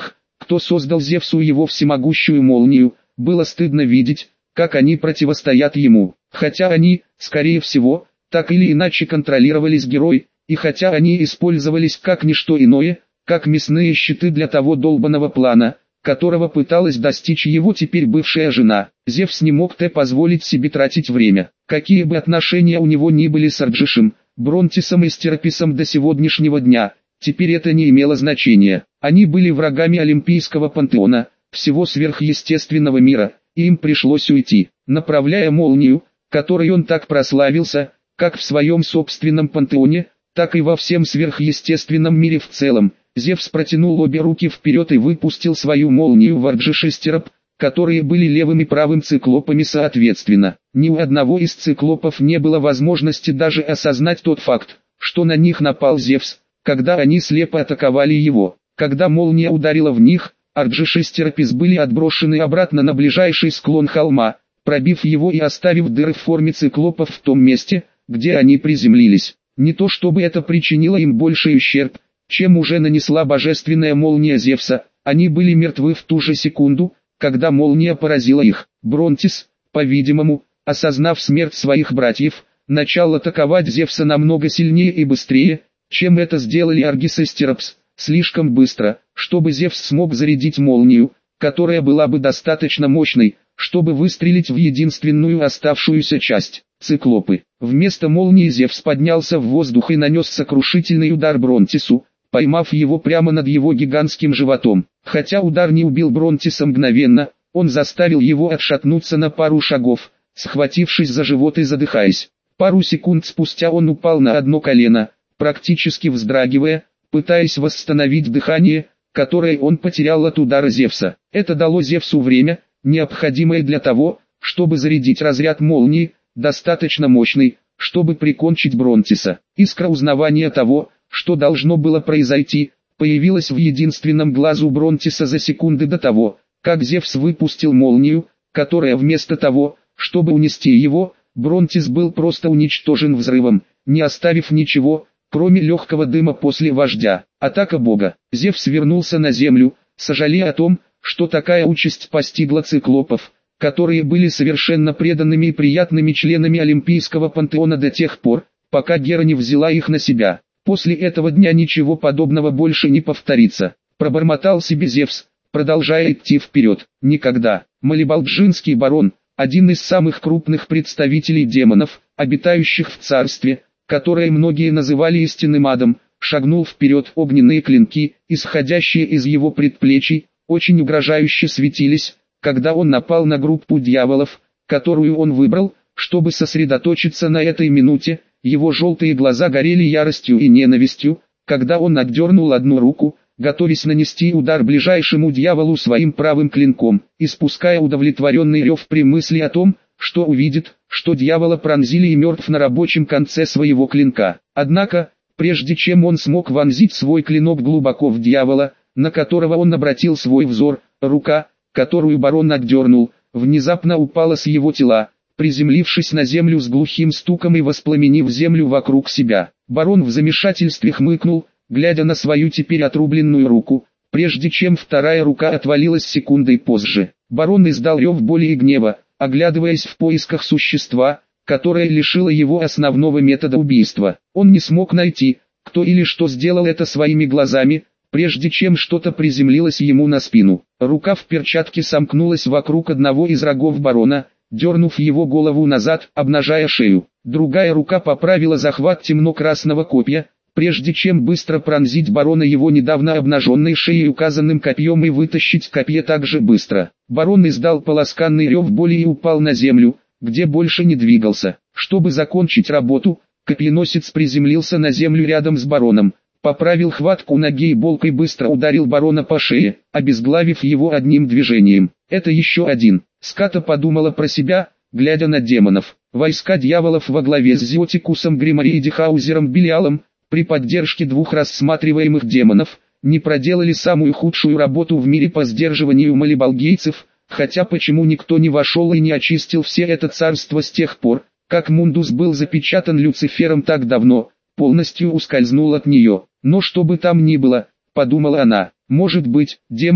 кто создал Зевсу его всемогущую молнию, было стыдно видеть, как они противостоят ему. Хотя они, скорее всего, так или иначе контролировались герой, и хотя они использовались как ничто иное, как мясные щиты для того долбанного плана, которого пыталась достичь его теперь бывшая жена, Зевс не мог позволить себе тратить время. Какие бы отношения у него ни были с Арджишем, Бронтисом и Стерописом до сегодняшнего дня, теперь это не имело значения. Они были врагами Олимпийского пантеона, всего сверхъестественного мира, и им пришлось уйти, направляя молнию, которой он так прославился, как в своем собственном пантеоне, так и во всем сверхъестественном мире в целом. Зевс протянул обе руки вперед и выпустил свою молнию в Арджиш и Стероп, которые были левым и правым циклопами соответственно. Ни у одного из циклопов не было возможности даже осознать тот факт, что на них напал Зевс, когда они слепо атаковали его. Когда молния ударила в них, Арджиш и Стеропис были отброшены обратно на ближайший склон холма, пробив его и оставив дыры в форме циклопов в том месте, где они приземлились. Не то чтобы это причинило им больший ущерб, чем уже нанесла божественная молния Зевса, они были мертвы в ту же секунду, когда молния поразила их. Бронтис, по-видимому, осознав смерть своих братьев, начал атаковать Зевса намного сильнее и быстрее, чем это сделали Аргис и Стеропс, слишком быстро, чтобы Зевс смог зарядить молнию, которая была бы достаточно мощной, чтобы выстрелить в единственную оставшуюся часть – циклопы. Вместо молнии Зевс поднялся в воздух и нанес сокрушительный удар Бронтису, поймав его прямо над его гигантским животом. Хотя удар не убил Бронтиса мгновенно, он заставил его отшатнуться на пару шагов, схватившись за живот и задыхаясь. Пару секунд спустя он упал на одно колено, практически вздрагивая, пытаясь восстановить дыхание, которое он потерял от удара Зевса. Это дало Зевсу время, необходимое для того, чтобы зарядить разряд молнии, достаточно мощный, чтобы прикончить Бронтиса. Искра узнавания того, что должно было произойти, появилась в единственном глазу Бронтиса за секунды до того, как Зевс выпустил молнию, которая вместо того, чтобы унести его, Бронтис был просто уничтожен взрывом, не оставив ничего, кроме легкого дыма после вождя. Атака бога. Зевс вернулся на землю, сожалея о том, что такая участь постигла циклопов, которые были совершенно преданными и приятными членами Олимпийского пантеона до тех пор, пока Гера не взяла их на себя. После этого дня ничего подобного больше не повторится, пробормотал себе Зевс, продолжая идти вперед. Никогда. Малибалджинский барон, один из самых крупных представителей демонов, обитающих в царстве, которое многие называли истинным адом, шагнул вперед. Огненные клинки, исходящие из его предплечий, очень угрожающе светились, когда он напал на группу дьяволов, которую он выбрал, чтобы сосредоточиться на этой минуте. Его желтые глаза горели яростью и ненавистью, когда он отдернул одну руку, готовясь нанести удар ближайшему дьяволу своим правым клинком, испуская удовлетворенный рев при мысли о том, что увидит, что дьявола пронзили и мертв на рабочем конце своего клинка. Однако, прежде чем он смог вонзить свой клинок глубоко в дьявола, на которого он обратил свой взор, рука, которую барон отдернул, внезапно упала с его тела, приземлившись на землю с глухим стуком и воспламенив землю вокруг себя. Барон в замешательстве хмыкнул, глядя на свою теперь отрубленную руку, прежде чем вторая рука отвалилась секундой позже. Барон издал рев боли и гнева, оглядываясь в поисках существа, которое лишило его основного метода убийства. Он не смог найти, кто или что сделал это своими глазами, прежде чем что-то приземлилось ему на спину. Рука в перчатке сомкнулась вокруг одного из рогов барона, дернув его голову назад, обнажая шею. Другая рука поправила захват темно-красного копья, прежде чем быстро пронзить барона его недавно обнаженной шеей указанным копьем и вытащить копье так же быстро. Барон издал полосканный рев боли и упал на землю, где больше не двигался. Чтобы закончить работу, копьеносец приземлился на землю рядом с бароном, поправил хватку ноги и болкой быстро ударил барона по шее, обезглавив его одним движением. Это еще один. Ската подумала про себя, глядя на демонов. Войска дьяволов во главе с Зиотикусом Гримари и Дихаузером Белиалом, при поддержке двух рассматриваемых демонов, не проделали самую худшую работу в мире по сдерживанию малибалгейцев, хотя почему никто не вошел и не очистил все это царство с тех пор, как Мундус был запечатан Люцифером так давно, полностью ускользнул от нее. Но что бы там ни было, подумала она, может быть, демоны,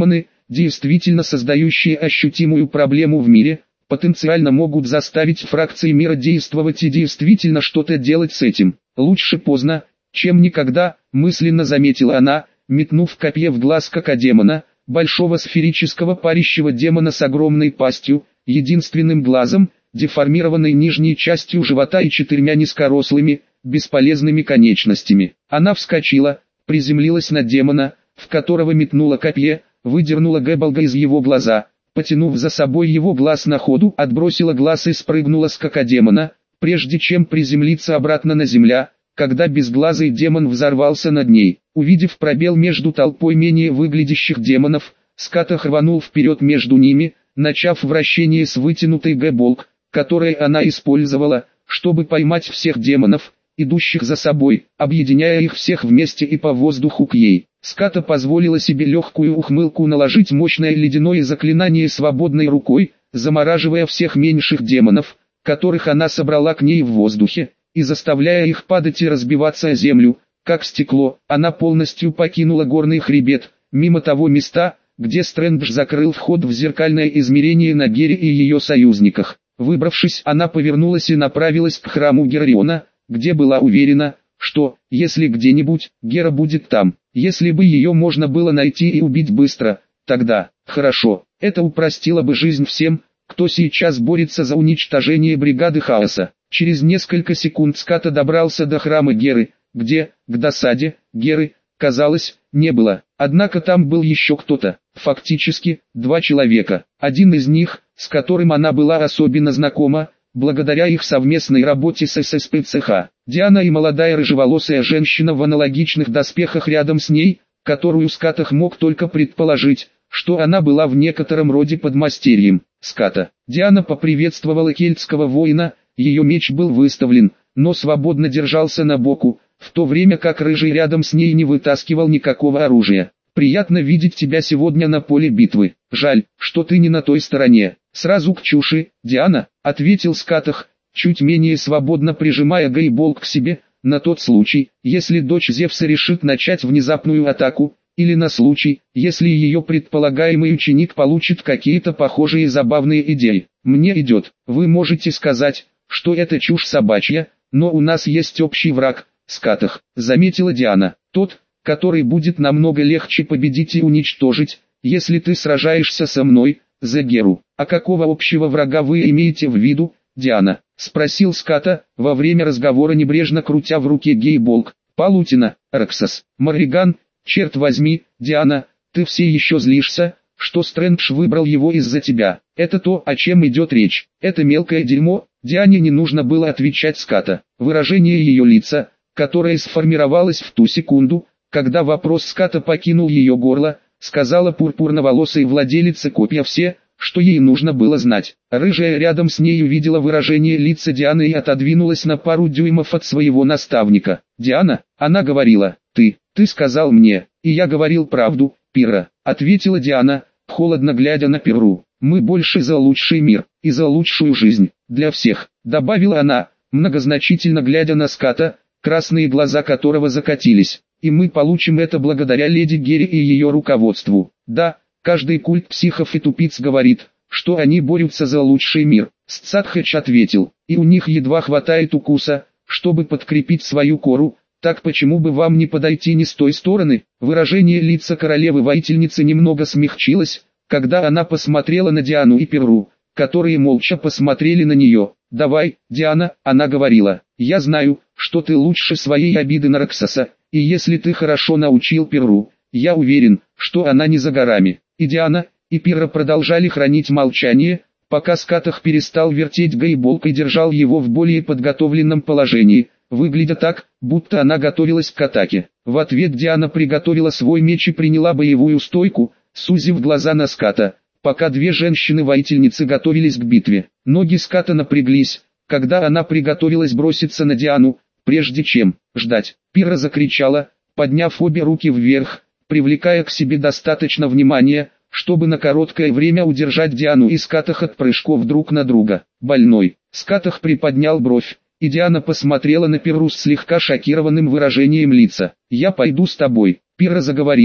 действительно создающие ощутимую проблему в мире, потенциально могут заставить фракции мира действовать и действительно что-то делать с этим. Лучше поздно, чем никогда, мысленно заметила она, метнув копье в глаз какадемона, большого сферического парящего демона с огромной пастью, единственным глазом, деформированной нижней частью живота и 4 низкорослыми, бесполезными конечностями. Она вскочила, приземлилась на демона, в которого метнула копье, выдернула Гэбблга из его глаза, потянув за собой его глаз на ходу, отбросила глаз и спрыгнула с какадемона, прежде чем приземлиться обратно на земля, когда безглазый демон взорвался над ней. Увидев пробел между толпой менее выглядящих демонов, Ската рванул вперед между ними, начав вращение с вытянутой Гэбблг, которое она использовала, чтобы поймать всех демонов, идущих за собой, объединяя их всех вместе и по воздуху к ей. Ската позволила себе легкую ухмылку наложить мощное ледяное заклинание свободной рукой, замораживая всех меньших демонов, которых она собрала к ней в воздухе, и заставляя их падать и разбиваться о землю, как стекло. Она полностью покинула горный хребет, мимо того места, где Стрэндж закрыл вход в зеркальное измерение на Гере и ее союзниках. Выбравшись, она повернулась и направилась к храму Герариона, где была уверена, что, если где-нибудь, Гера будет там. Если бы ее можно было найти и убить быстро, тогда, хорошо, это упростило бы жизнь всем, кто сейчас борется за уничтожение бригады хаоса. Через несколько секунд Ската добрался до храма Геры, где, к досаде, Геры, казалось, не было. Однако там был еще кто-то, фактически, 2 человека. Один из них, с которым она была особенно знакома, благодаря их совместной работе с ССПЦХ. Диана и молодая рыжеволосая женщина в аналогичных доспехах рядом с ней, которую Ската мог только предположить, что она была в некотором роде подмастерьем. Ската. Диана поприветствовала кельтского воина, ее меч был выставлен, но свободно держался на боку, в то время как рыжий рядом с ней не вытаскивал никакого оружия. «Приятно видеть тебя сегодня на поле битвы. Жаль, что ты не на той стороне». «Сразу к чуши, Диана», — ответил Скатах, чуть менее свободно прижимая Гэбблг к себе, на тот случай, если дочь Зевса решит начать внезапную атаку, или на случай, если ее предполагаемый ученик получит какие-то похожие забавные идеи. «Мне идет. Вы можете сказать, что это чушь собачья, но у нас есть общий враг, Скатах», — заметила Диана. «Тот, который будет намного легче победить и уничтожить, если ты сражаешься со мной, за Геру». «А какого общего врага вы имеете в виду, Диана?» — спросил Ската, во время разговора небрежно крутя в руке Гэбблг. «Палутина, Роксос, Морриган, черт возьми, Диана, ты все еще злишься, что Стрэндж выбрал его из-за тебя. Это то, о чем идет речь. Это мелкое дерьмо». Диане не нужно было отвечать Ската. Выражение ее лица, которое сформировалось в ту секунду, когда вопрос Ската покинул ее горло, сказала пурпурноволосой владелице копья все, что ей нужно было знать. Рыжая рядом с ней увидела выражение лица Дианы и отодвинулась на пару дюймов от своего наставника. «Диана», — она говорила, — ты сказал мне, и я говорил правду, Пирра», — ответила Диана, холодно глядя на Пирру. «Мы больше за лучший мир, и за лучшую жизнь, для всех», — добавила она, многозначительно глядя на Ската, красные глаза которого закатились. «И мы получим это благодаря леди Гере и ее руководству. Да, каждый культ психов и тупиц говорит, что они борются за лучший мир», — Сцатхэч ответил, — «и у них едва хватает укуса, чтобы подкрепить свою кору, так почему бы вам не подойти не с той стороны?» Выражение лица королевы-воительницы немного смягчилось, когда она посмотрела на Диану и Пирру, которые молча посмотрели на нее. «Давай, Диана», — она говорила, — «я знаю, что ты лучше своей обиды на Роксоса, и если ты хорошо научил Пирру, я уверен, что она не за горами». И Диана, и Пирра продолжали хранить молчание, пока Скатах перестал вертеть Гэбблг и держал его в более подготовленном положении, выглядя так, будто она готовилась к атаке. В ответ Диана приготовила свой меч и приняла боевую стойку, сузив глаза на Ската, пока 2 женщины-воительницы готовились к битве. Ноги Ската напряглись, когда она приготовилась броситься на Диану, прежде чем ждать. Пирра закричала, подняв обе руки вверх, привлекая к себе достаточно внимания, чтобы на короткое время удержать Диану и Скатах от прыжков друг на друга. «Больной». Скатах приподнял бровь, и Диана посмотрела на Пирру с слегка шокированным выражением лица. «Я пойду с тобой», — Пирра заговорил,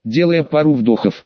делая пару вдохов.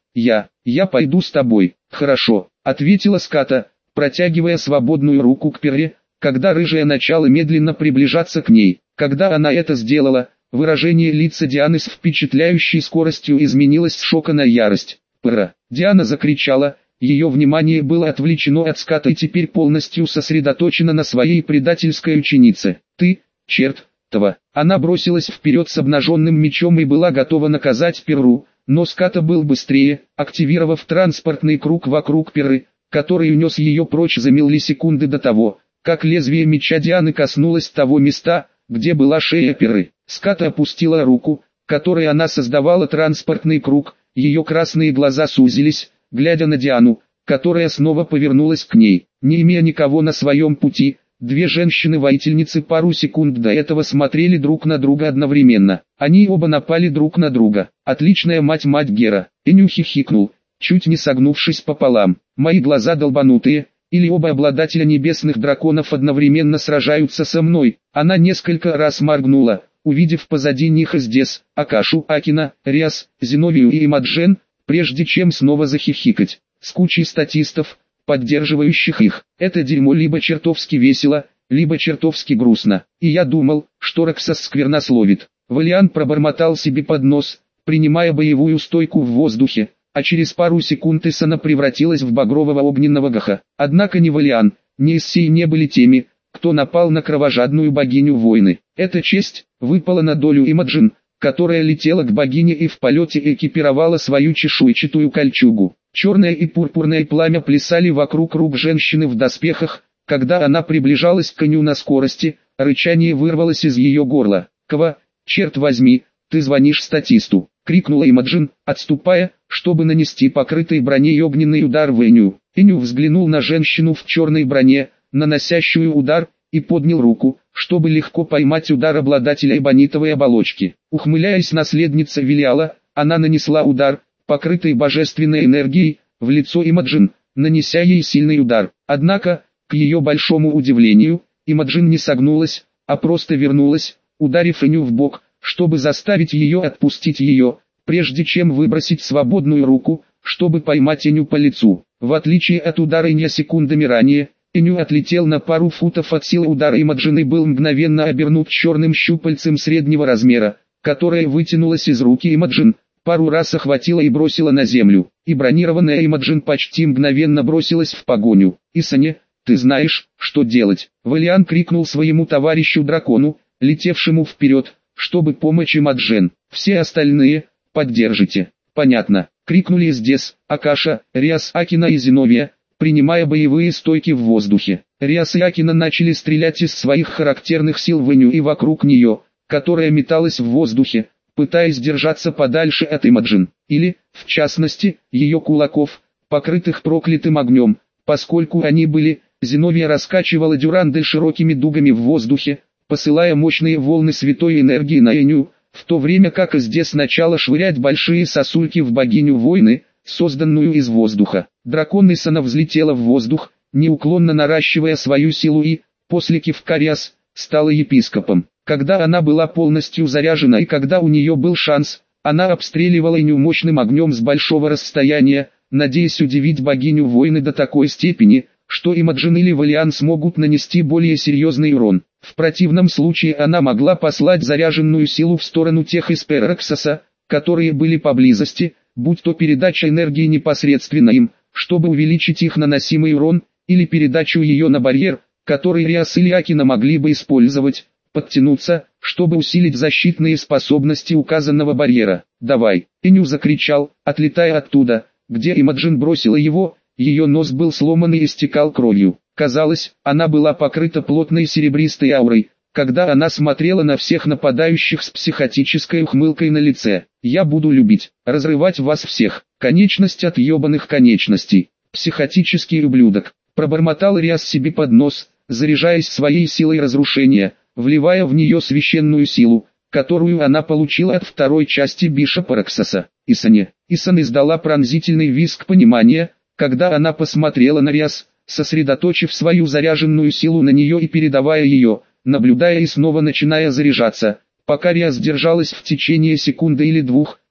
Я пойду с тобой. Хорошо, ответила Ската, протягивая свободную руку к Перре, когда рыжая начала медленно приближаться к ней. Когда она это сделала, выражение лица Дианы с впечатляющей скоростью изменилось с шока на ярость. «Пора!» Диана закричала, ее внимание было отвлечено от Ската и теперь полностью сосредоточено на своей предательской ученице. «Ты, чертова!» Она бросилась вперед с обнаженным мечом и была готова наказать Перру, но Ската был быстрее, активировав транспортный круг вокруг Перры, который унес ее прочь за миллисекунды до того, как лезвие меча Дианы коснулось того места, где была шея Перры. Ската опустила руку, которой она создавала транспортный круг, ее красные глаза сузились, глядя на Диану, которая снова повернулась к ней. Не имея никого на своем пути, две женщины-воительницы пару секунд до этого смотрели друг на друга одновременно. Они оба напали друг на друга. «Отличная мать Гера!» Эню хихикнул, чуть не согнувшись пополам. «Мои глаза долбанутые, или оба обладателя небесных драконов одновременно сражаются со мной?» Она несколько раз моргнула, увидев позади них Издес, Акашу, Акина, Риас, Зиновию и Имаджен, прежде чем снова захихикать, с кучей статистов, поддерживающих их. Это дерьмо либо чертовски весело, либо чертовски грустно. И я думал, что Роксас сквернословит. Валиан пробормотал себе под нос, принимая боевую стойку в воздухе, а через пару секунд Исана превратилась в багрового огненного гаха. Однако ни Валиан, ни Иссей не были теми, кто напал на кровожадную богиню войны. Эта честь выпала на долю Имаджин, которая летела к богине и в полете экипировала свою чешуйчатую кольчугу. Черное и пурпурное пламя плясали вокруг рук женщины в доспехах, когда она приближалась к коню на скорости, рычание вырвалось из ее горла. «Ква, черт возьми, ты звонишь статисту!» — крикнула Имаджин, отступая, чтобы нанести покрытый броней огненный удар в Эню. Эню взглянул на женщину в черной броне, наносящую удар, и поднял руку, чтобы легко поймать удар обладателя эбонитовой оболочки. Ухмыляясь, наследница Велиала, она нанесла удар, покрытый божественной энергией, в лицо Имаджин, нанеся ей сильный удар. Однако, к ее большому удивлению, Имаджин не согнулась, а просто вернулась, ударив Эню в бок, чтобы заставить ее отпустить ее, прежде чем выбросить свободную руку, чтобы поймать Эню по лицу. В отличие от удара Эня секундами ранее, Эню отлетел на пару футов от силы удара Имаджин и был мгновенно обернут черным щупальцем среднего размера, которое вытянулось из руки Имаджин, пару раз охватило и бросило на землю, и бронированная Имаджин почти мгновенно бросилась в погоню. «Исане, ты знаешь, что делать!» Валиан крикнул своему товарищу-дракону, летевшему вперед, чтобы помочь Имаджин. «Все остальные, поддержите!» «Понятно!» — крикнули Издес, Акаша, Риас, Акина и Зиновия, принимая боевые стойки в воздухе. Риас и Акина начали стрелять из своих характерных сил в Эню и вокруг нее, которая металась в воздухе, пытаясь держаться подальше от Имаджин, или, в частности, ее кулаков, покрытых проклятым огнем, поскольку они были. Зиновия раскачивала дюрандель широкими дугами в воздухе, посылая мощные волны святой энергии на Эню, в то время как Издес сначала швырять большие сосульки в богиню войны, созданную из воздуха. Дракон Исана взлетела в воздух, неуклонно наращивая свою силу и, после кивка Риас, стала епископом. Когда она была полностью заряжена и когда у нее был шанс, она обстреливала Эню мощным огнем с большого расстояния, надеясь удивить богиню войны до такой степени, что Имаджин или Валиан смогут нанести более серьезный урон. В противном случае она могла послать заряженную силу в сторону тех из Перроксаса, которые были поблизости, будь то передача энергии непосредственно им, чтобы увеличить их наносимый урон, или передачу ее на барьер, который Риас или Акина могли бы использовать, подтянуться, чтобы усилить защитные способности указанного барьера. «Давай!» Эню закричал, отлетая оттуда, где Имаджин бросила его, ее нос был сломан и истекал кровью. Казалось, она была покрыта плотной серебристой аурой, когда она смотрела на всех нападающих с психотической ухмылкой на лице. «Я буду любить, разрывать вас всех, конечность от ебаных конечностей, психотический ублюдок», пробормотал Риас себе под нос, заряжаясь своей силой разрушения, вливая в нее священную силу, которую она получила от второй части Бишопа Роксаса. «Исане!» Исан издала пронзительный визг понимания, когда она посмотрела на Риас, сосредоточив свою заряженную силу на нее и передавая ее, наблюдая и снова начиная заряжаться, пока Риас держалась в течение секунды или двух,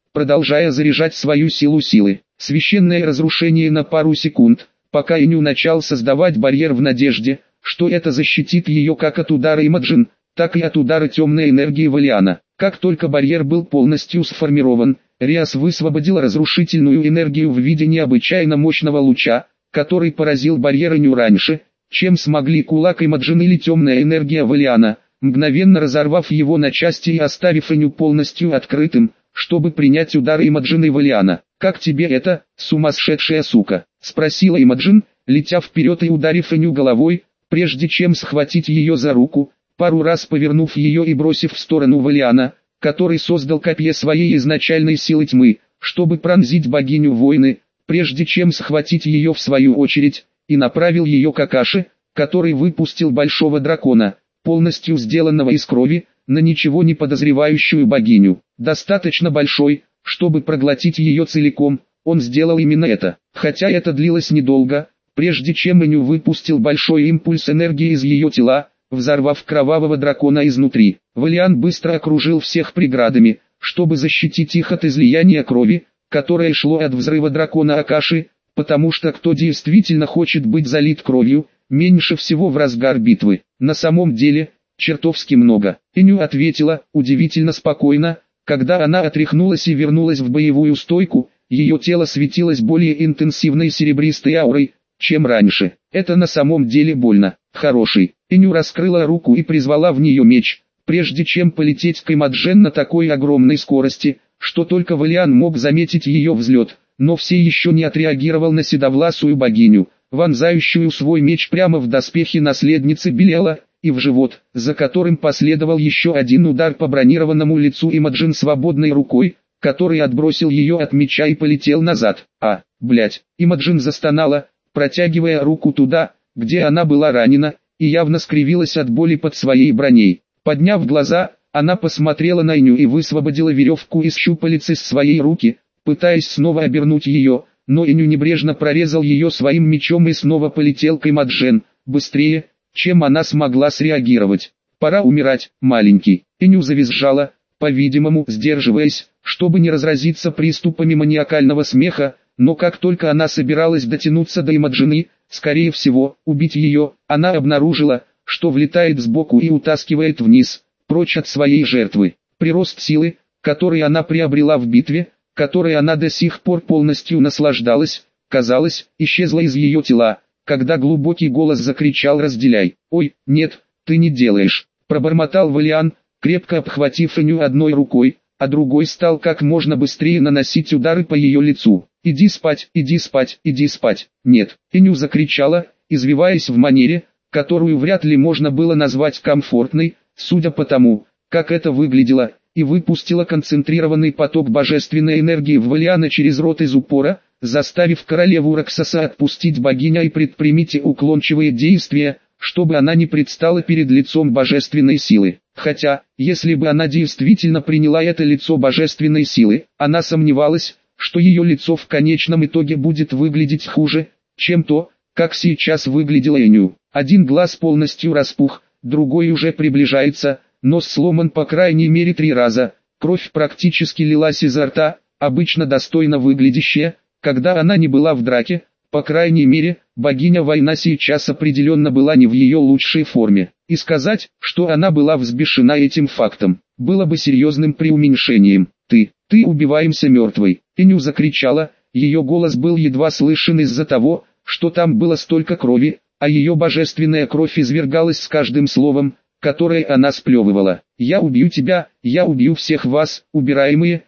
продолжая заряжать свою силы. Священное разрушение на пару секунд, пока Эню начал создавать барьер в надежде, что это защитит ее как от удара Имаджин, так и от удара темной энергии Валиана. Как только барьер был полностью сформирован, Риас высвободил разрушительную энергию в виде необычайно мощного луча, который поразил барьер Эню раньше, чем смогли кулак Имаджин или темная энергия Валиана, мгновенно разорвав его на части и оставив Эню полностью открытым, чтобы принять удар Имаджин и Валиана. «Как тебе это, сумасшедшая сука?» — спросила Имаджин, летя вперед и ударив Эню головой, прежде чем схватить ее за руку, пару раз повернув ее и бросив в сторону Валиана, который создал копье своей изначальной силы тьмы, чтобы пронзить богиню войны, прежде чем схватить ее в свою очередь, и направил ее к Акаше, который выпустил большого дракона, полностью сделанного из крови, на ничего не подозревающую богиню. Достаточно большой, чтобы проглотить ее целиком, он сделал именно это. Хотя это длилось недолго, прежде чем Эню выпустил большой импульс энергии из ее тела, взорвав кровавого дракона изнутри. Валиан быстро окружил всех преградами, чтобы защитить их от излияния крови, которое шло от взрыва дракона Акаши, потому что кто действительно хочет быть залит кровью, меньше всего в разгар битвы. На самом деле, чертовски много. Эню ответила, удивительно спокойно, когда она отряхнулась и вернулась в боевую стойку, ее тело светилось более интенсивной серебристой аурой, чем раньше. Это на самом деле больно. Хороший. Эню раскрыла руку и призвала в нее меч, прежде чем полететь к Имаджин на такой огромной скорости, что только Валиан мог заметить ее взлет, но все еще не отреагировал на седовласую богиню, вонзающую свой меч прямо в доспехи наследницы Белиала, и в живот, за которым последовал еще один удар по бронированному лицу Имаджин свободной рукой, который отбросил ее от меча и полетел назад. Блять, Имаджин застонала, протягивая руку туда, где она была ранена, и явно скривилась от боли под своей броней. Подняв глаза, она посмотрела на Эню и высвободила веревку из щупалец из своей руки, пытаясь снова обернуть ее, но Эню небрежно прорезал ее своим мечом и снова полетел к Имаджин, быстрее, чем она смогла среагировать. «Пора умирать, маленький». Эню завизжала, по-видимому, сдерживаясь, чтобы не разразиться приступами маниакального смеха, но как только она собиралась дотянуться до Имаджины, скорее всего, убить ее, она обнаружила, что влетает сбоку и утаскивает вниз, прочь от своей жертвы. Прирост силы, который она приобрела в битве, которой она до сих пор полностью наслаждалась, казалось, исчезла из ее тела, когда глубокий голос закричал «разделяй». «Ой, нет, ты не делаешь», — пробормотал Валиан, крепко обхватив Эню одной рукой, а другой стал как можно быстрее наносить удары по ее лицу. «Иди спать, иди спать, иди спать». «Нет», — Эню закричала, извиваясь в манере, которую вряд ли можно было назвать комфортной, судя по тому, как это выглядело, и выпустила концентрированный поток божественной энергии в Валиана через рот из упора, заставив королеву Роксоса отпустить богиня и предпримите уклончивые действия, чтобы она не предстала перед лицом божественной силы. Хотя, если бы она действительно приняла это лицо божественной силы, она сомневалась, что ее лицо в конечном итоге будет выглядеть хуже, чем то, как сейчас выглядела Эню. Один глаз полностью распух, другой уже приближается, нос сломан по крайней мере 3 раза, кровь практически лилась изо рта, обычно достойно выглядящая, когда она не была в драке, по крайней мере, богиня война сейчас определенно была не в ее лучшей форме. И сказать, что она была взбешена этим фактом, было бы серьезным преуменьшением. Ты убиваемся мертвой. Эню закричала, ее голос был едва слышен из-за того, что там было столько крови, а ее божественная кровь извергалась с каждым словом, которое она сплевывала. «Я убью тебя, я убью всех вас, убираемые,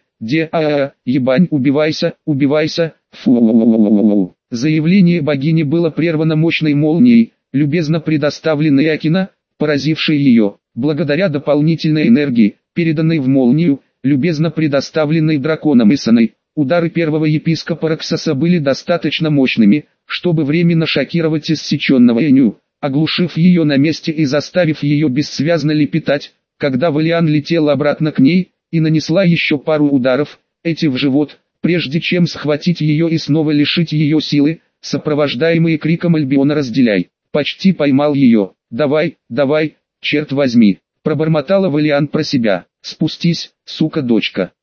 ебань, убивайся, убивайся, фу». Заявление богини было прервано мощной молнией, любезно предоставленной Акина, поразившей ее, благодаря дополнительной энергии, переданной в молнию, любезно предоставленной драконом Исаной. Удары первого епископа Роксоса были достаточно мощными, чтобы временно шокировать иссеченного Эню, оглушив ее на месте и заставив ее бессвязно лепетать, когда Валиан летел обратно к ней, и нанесла еще пару ударов, эти в живот, прежде чем схватить ее и снова лишить ее силы, сопровождаемые криком «Альбиона, разделяй!». Почти поймал ее. «Давай, давай, черт возьми!» Пробормотала Валиан про себя. «Спустись, сука дочка!»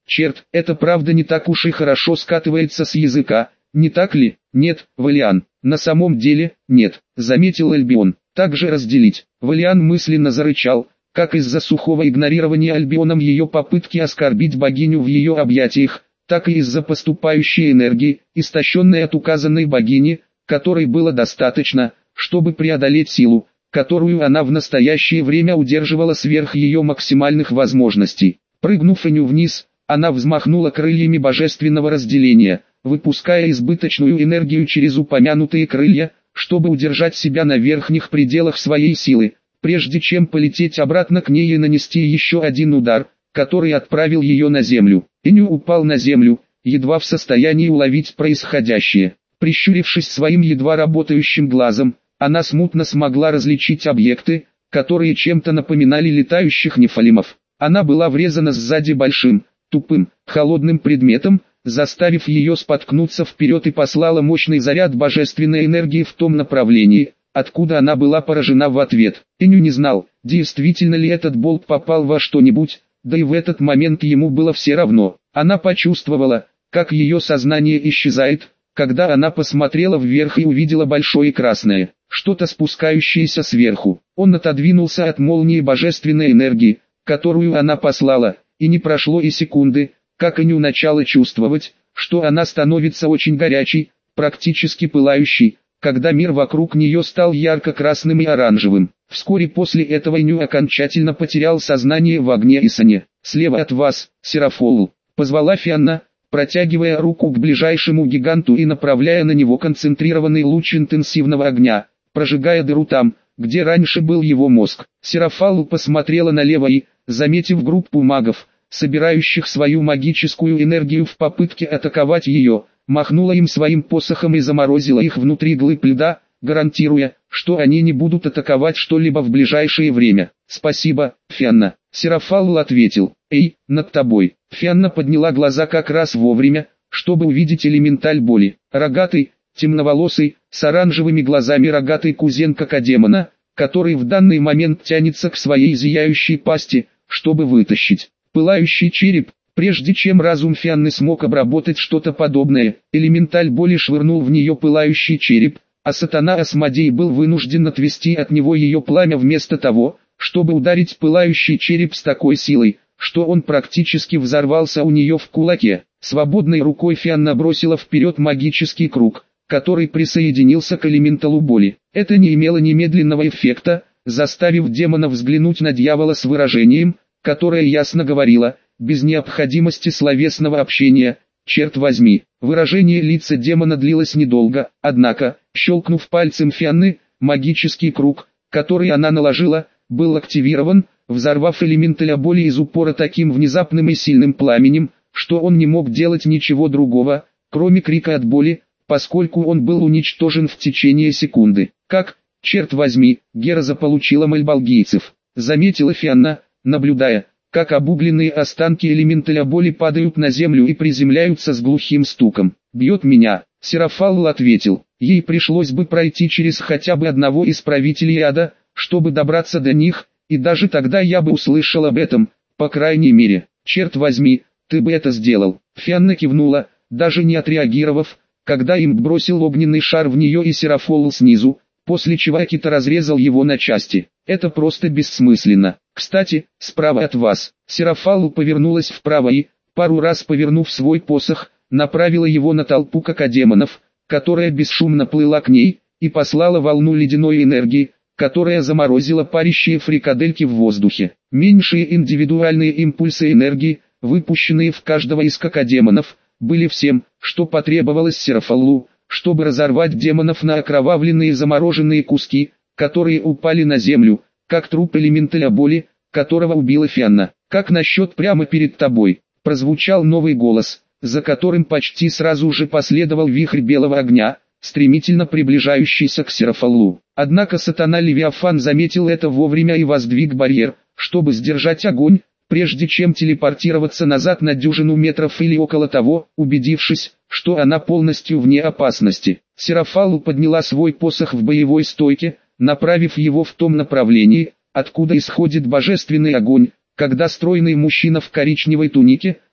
Черт, это правда не так уж и хорошо скатывается с языка, не так ли? Нет, Валиан, на самом деле, нет, заметил Альбион. Также разделить. Валиан мысленно зарычал, как из-за сухого игнорирования Альбионом ее попытки оскорбить богиню в ее объятиях, так и из-за поступающей энергии, истощенной от указанной богини, которой было достаточно, чтобы преодолеть силу, которую она в настоящее время удерживала сверх ее максимальных возможностей. Прыгнув Эню вниз, она взмахнула крыльями божественного разделения, выпуская избыточную энергию через упомянутые крылья, чтобы удержать себя на верхних пределах своей силы, прежде чем полететь обратно к ней и нанести еще один удар, который отправил ее на землю. Эню упал на землю, едва в состоянии уловить происходящее. Прищурившись своим едва работающим глазом, она смутно смогла различить объекты, которые чем-то напоминали летающих нефалимов. Она была врезана сзади большим, тупым, холодным предметом, заставив ее споткнуться вперед, и послала мощный заряд божественной энергии в том направлении, откуда она была поражена в ответ. Эню не знал, действительно ли этот болт попал во что-нибудь, да и в этот момент ему было все равно. Она почувствовала, как ее сознание исчезает, когда она посмотрела вверх и увидела большое красное, что-то спускающееся сверху. Он отодвинулся от молнии божественной энергии, которую она послала, и не прошло и секунды, как Эню начала чувствовать, что она становится очень горячей, практически пылающей, когда мир вокруг нее стал ярко-красным и оранжевым. Вскоре после этого Эню окончательно потерял сознание в огне и сне. «Слева от вас, Серафоул», — позвала Фианна, протягивая руку к ближайшему гиганту и направляя на него концентрированный луч интенсивного огня, прожигая дыру там, где раньше был его мозг. Серафоул посмотрела налево и, заметив группу магов, собирающих свою магическую энергию в попытке атаковать ее, махнула им своим посохом и заморозила их внутри глыб льда, гарантируя, что они не будут атаковать что-либо в ближайшее время. «Спасибо, Фианна», — Серафоул ответил. «Эй, над тобой». Фианна подняла глаза как раз вовремя, чтобы увидеть элементаль боли. Рогатый, темноволосый, с оранжевыми глазами рогатый кузен Какадемона, который в данный момент тянется к своей зияющей пасти, чтобы вытащить пылающий череп. Прежде чем разум Фианны смог обработать что-то подобное, элементаль боли швырнул в нее пылающий череп, а сатана Асмодей был вынужден отвести от него ее пламя вместо того, чтобы ударить пылающий череп с такой силой, что он практически взорвался у нее в кулаке. Свободной рукой Фианна бросила вперед магический круг, который присоединился к элементалу боли. Это не имело немедленного эффекта, заставив демона взглянуть на дьявола с выражением, которое ясно говорило: без необходимости словесного общения, черт возьми. Выражение лица демона длилось недолго, однако, щелкнув пальцем Фианны, магический круг, который она наложила, был активирован, взорвав элементаля боли из упора таким внезапным и сильным пламенем, что он не мог делать ничего другого, кроме крика от боли, поскольку он был уничтожен в течение секунды. «Как, черт возьми, Гера заполучила мальбалгийцев», — заметила Фианна, наблюдая, как обугленные останки элементаля боли падают на землю и приземляются с глухим стуком. «Бьет меня», — Серафоул ответил. «Ей пришлось бы пройти через хотя бы одного из правителей ада, чтобы добраться до них, и даже тогда я бы услышал об этом, по крайней мере. Черт возьми, ты бы это сделал». Фианна кивнула, даже не отреагировав, когда им бросил огненный шар в нее и Серафоул снизу, после чего Акита разрезал его на части. «Это просто бессмысленно. Кстати, справа от вас». Серафоул повернулась вправо и, пару раз повернув свой посох, направила его на толпу какадемонов, которая бесшумно плыла к ней, и послала волну ледяной энергии, которая заморозила парящие фрикадельки в воздухе. Меньшие индивидуальные импульсы энергии, выпущенные в каждого из какадемонов, были всем, что потребовалось Серафоулу, чтобы разорвать демонов на окровавленные замороженные куски, которые упали на землю, как труп элементаля боли, которого убила Фианна. «Как насчет прямо перед тобой?» — прозвучал новый голос, за которым почти сразу же последовал вихрь белого огня, стремительно приближающийся к Серафоулу. Однако сатана Левиафан заметил это вовремя и воздвиг барьер, чтобы сдержать огонь, прежде чем телепортироваться назад на дюжину метров или около того, убедившись, что она полностью вне опасности. Серафоул подняла свой посох в боевой стойке, направив его в том направлении, откуда исходит божественный огонь, когда стройный мужчина в коричневой тунике,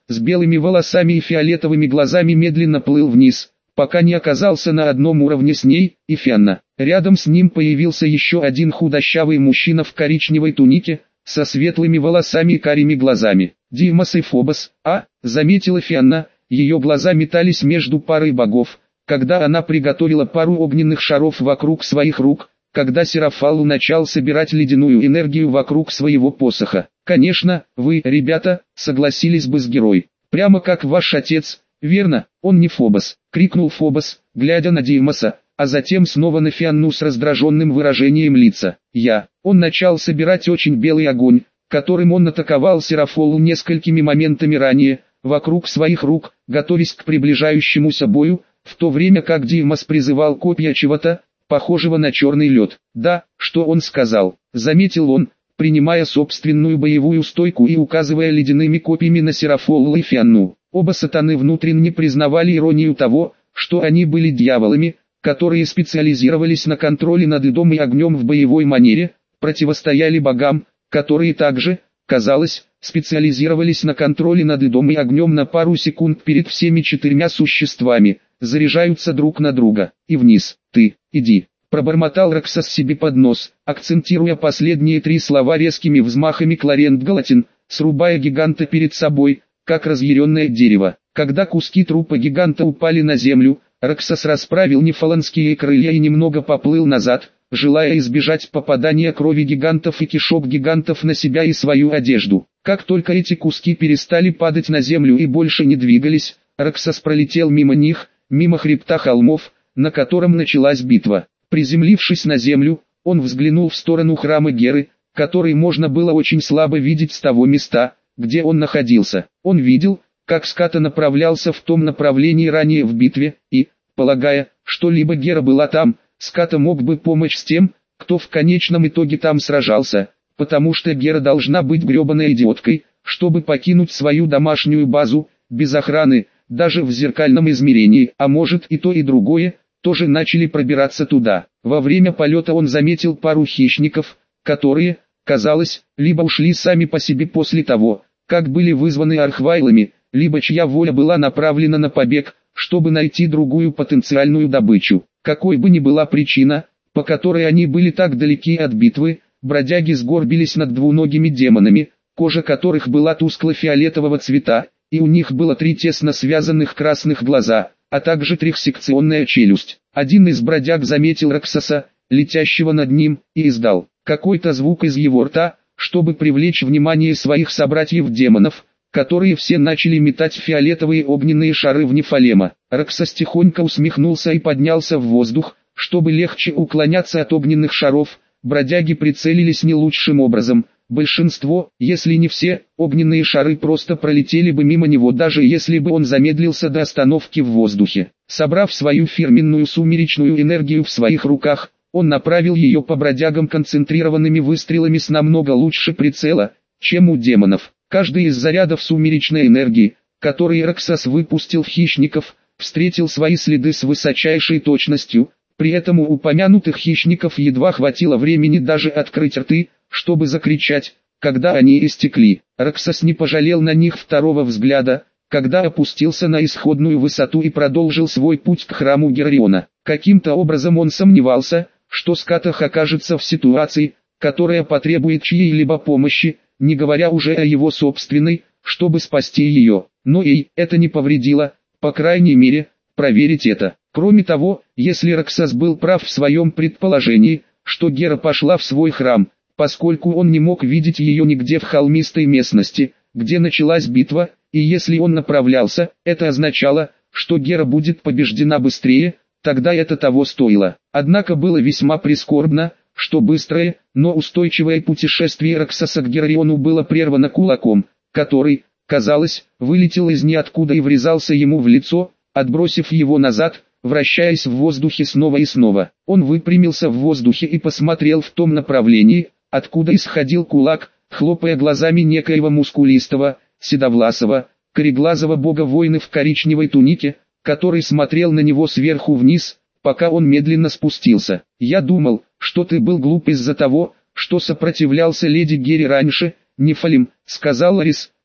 с белыми волосами и фиолетовыми глазами медленно плыл вниз, пока не оказался на одном уровне с ней и Фианна. Рядом с ним появился еще один худощавый мужчина в коричневой тунике, со светлыми волосами и карими глазами. «Димас и Фобос, заметила Фианна, ее глаза метались между парой богов, когда она приготовила пару огненных шаров вокруг своих рук, когда Серафалу начал собирать ледяную энергию вокруг своего посоха. «Конечно, вы, ребята, согласились бы с герой. Прямо как ваш отец, верно, он не Фобос», — крикнул Фобос, глядя на Димаса, а затем снова на Фианну с раздраженным выражением лица. Он начал собирать очень белый огонь, которым он атаковал Серафолу несколькими моментами ранее, вокруг своих рук, готовясь к приближающемуся бою, в то время как Димас призывал копья чего-то, похожего на черный лед. «Да, что он сказал», — заметил он, принимая собственную боевую стойку и указывая ледяными копьями на Серафолу и Фианну. Оба сатаны внутренне признавали иронию того, что они были дьяволами, которые специализировались на контроле над льдом и огнем в боевой манере, противостояли богам, которые также, казалось, специализировались на контроле над льдом и огнем на пару секунд перед всеми четырьмя существами, заряжаются друг на друга, и вниз, «ты, иди», пробормотал Роксос себе под нос, акцентируя последние три слова резкими взмахами Кларент Галатин, срубая гиганта перед собой, как разъяренное дерево. Когда куски трупа гиганта упали на землю, Роксос расправил нефаланские крылья и немного поплыл назад, желая избежать попадания крови гигантов и кишок гигантов на себя и свою одежду. Как только эти куски перестали падать на землю и больше не двигались, Роксос пролетел мимо них, мимо хребта холмов, на котором началась битва. Приземлившись на землю, он взглянул в сторону храма Геры, который можно было очень слабо видеть с того места, где он находился. Он видел, как Ската направлялся в том направлении ранее в битве, и, полагая, что либо Гера была там, Ската мог бы помочь с тем, кто в конечном итоге там сражался, потому что Гера должна быть гребаной идиоткой, чтобы покинуть свою домашнюю базу, без охраны, даже в зеркальном измерении, а может и то и другое, тоже начали пробираться туда. Во время полета он заметил пару хищников, которые, казалось, либо ушли сами по себе после того, как были вызваны архвайлами, либо чья воля была направлена на побег, чтобы найти другую потенциальную добычу. Какой бы ни была причина, по которой они были так далеки от битвы, бродяги сгорбились над двуногими демонами, кожа которых была тускло-фиолетового цвета, и у них было три тесно связанных красных глаза, а также трехсекционная челюсть. Один из бродяг заметил Роксоса, летящего над ним, и издал какой-то звук из его рта, чтобы привлечь внимание своих собратьев-демонов, которые все начали метать фиолетовые огненные шары в Нефалема. Роксос тихонько усмехнулся и поднялся в воздух, чтобы легче уклоняться от огненных шаров. Бродяги прицелились не лучшим образом. Большинство, если не все, огненные шары просто пролетели бы мимо него, даже если бы он замедлился до остановки в воздухе. Собрав свою фирменную сумеречную энергию в своих руках, он направил ее по бродягам концентрированными выстрелами с намного лучше прицела, чем у демонов. Каждый из зарядов сумеречной энергии, который Роксос выпустил в хищников, встретил свои следы с высочайшей точностью. При этом у упомянутых хищников едва хватило времени даже открыть рты, чтобы закричать, когда они истекли. Роксос не пожалел на них второго взгляда, когда опустился на исходную высоту и продолжил свой путь к храму Гериона. Каким-то образом он сомневался, что Скатах окажется в ситуации, которая потребует чьей-либо помощи, не говоря уже о его собственной, чтобы спасти ее. Но ей это не повредило, по крайней мере, проверить это. Кроме того, если Роксос был прав в своем предположении, что Гера пошла в свой храм, поскольку он не мог видеть ее нигде в холмистой местности, где началась битва, и если он направлялся, это означало, что Гера будет побеждена быстрее, тогда это того стоило. Однако было весьма прискорбно, что быстрое, но устойчивое путешествие Роксоса к Гериону было прервано кулаком, который, казалось, вылетел из ниоткуда и врезался ему в лицо, отбросив его назад, вращаясь в воздухе снова и снова. Он выпрямился в воздухе и посмотрел в том направлении, откуда исходил кулак, хлопая глазами некоего мускулистого, седовласого, кореглазого бога войны в коричневой тунике, который смотрел на него сверху вниз, пока он медленно спустился. «Я думал, что ты был глуп из-за того, что сопротивлялся леди Гере раньше, Нефалим», — сказал Арис,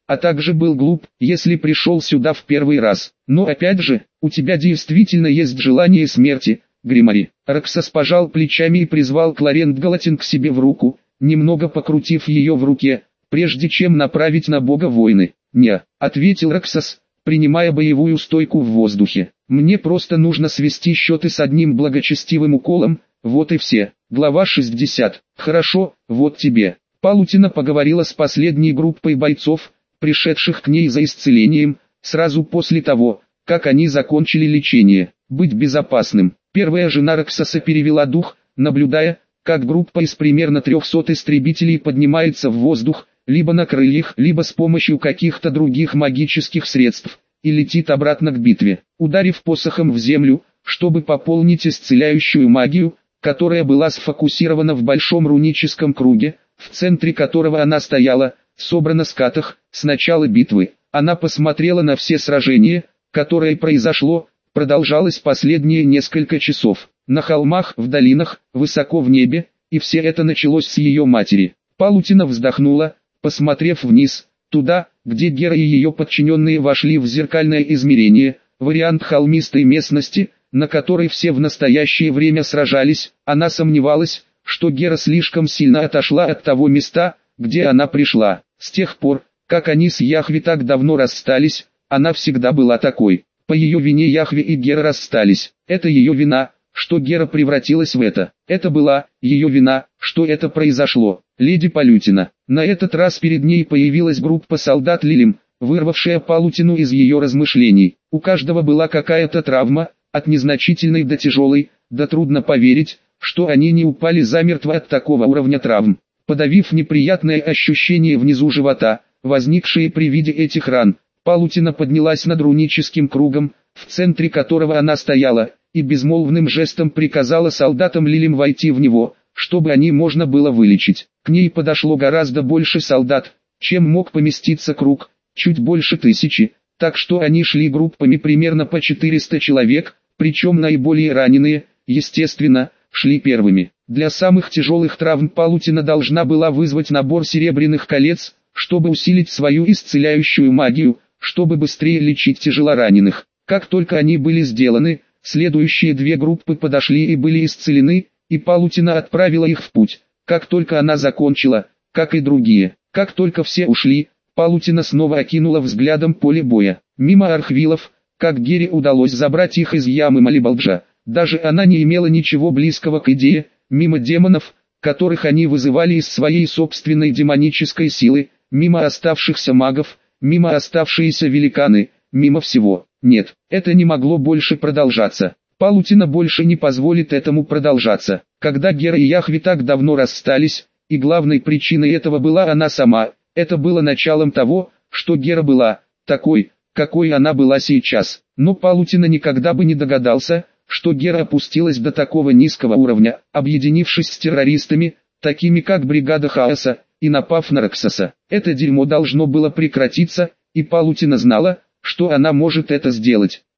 а также был глуп, если пришел сюда в первый раз. Но опять же, у тебя действительно есть желание смерти, Гримари. Роксос пожал плечами и призвал Кларент Галатин к себе в руку, немного покрутив ее в руке, прежде чем направить на бога войны. «Не», — ответил Роксос, принимая боевую стойку в воздухе. «Мне просто нужно свести счеты с одним благочестивым уколом, вот и все». Глава 60. «Хорошо, вот тебе». Палутина поговорила с последней группой бойцов, пришедших к ней за исцелением, сразу после того, как они закончили лечение. «Быть безопасным». Первая жена Роксоса перевела дух, наблюдая, как группа из примерно 300 истребителей поднимается в воздух, либо на крыльях, либо с помощью каких-то других магических средств, и летит обратно к битве, ударив посохом в землю, чтобы пополнить исцеляющую магию, которая была сфокусирована в большом руническом круге, в центре которого она стояла, собрана скатах. С начала битвы, она посмотрела на все сражения, которое произошло, продолжалось последние несколько часов, на холмах, в долинах, высоко в небе, и все это началось с ее матери. Палутина вздохнула, посмотрев вниз, туда, где Гера и ее подчиненные вошли в зеркальное измерение, вариант холмистой местности, на которой все в настоящее время сражались. Она сомневалась, что Гера слишком сильно отошла от того места, где она пришла. С тех пор, как они с Яхве так давно расстались, она всегда была такой. По ее вине Яхве и Гера расстались. Это ее вина, что Гера превратилась в это. Это была ее вина, что это произошло. Леди Палутина. На этот раз перед ней появилась группа солдат Лилим, вырвавшая Палутину из ее размышлений. У каждого была какая-то травма, от незначительной до тяжелой, да трудно поверить, что они не упали замертво от такого уровня травм. Подавив неприятное ощущение внизу живота, возникшее при виде этих ран, Палутина поднялась над руническим кругом, в центре которого она стояла, и безмолвным жестом приказала солдатам Лилим войти в него, чтобы они можно было вылечить. К ней подошло гораздо больше солдат, чем мог поместиться круг, чуть больше 1000, так что они шли группами примерно по 400 человек, причем наиболее раненые, естественно, шли первыми. Для самых тяжелых травм Палутина должна была вызвать набор серебряных колец, чтобы усилить свою исцеляющую магию, чтобы быстрее лечить тяжелораненых. Как только они были сделаны, следующие две группы подошли и были исцелены, и Палутина отправила их в путь. Как только она закончила, как и другие, как только все ушли, Палутина снова окинула взглядом поле боя. Мимо архвилов, как Гере удалось забрать их из ямы Малибалджа, даже она не имела ничего близкого к идее, мимо демонов, которых они вызывали из своей собственной демонической силы, мимо оставшихся магов, мимо оставшиеся великаны, мимо всего. Нет, это не могло больше продолжаться. Палутина больше не позволит этому продолжаться. Когда Гера и Яхве так давно расстались, и главной причиной этого была она сама, это было началом того, что Гера была такой, какой она была сейчас. Но Палутина никогда бы не догадался, что Гера опустилась до такого низкого уровня, объединившись с террористами, такими как Бригада Хаоса, и напав на Роксоса. Это дерьмо должно было прекратиться, и Палутина знала, что она может это сделать.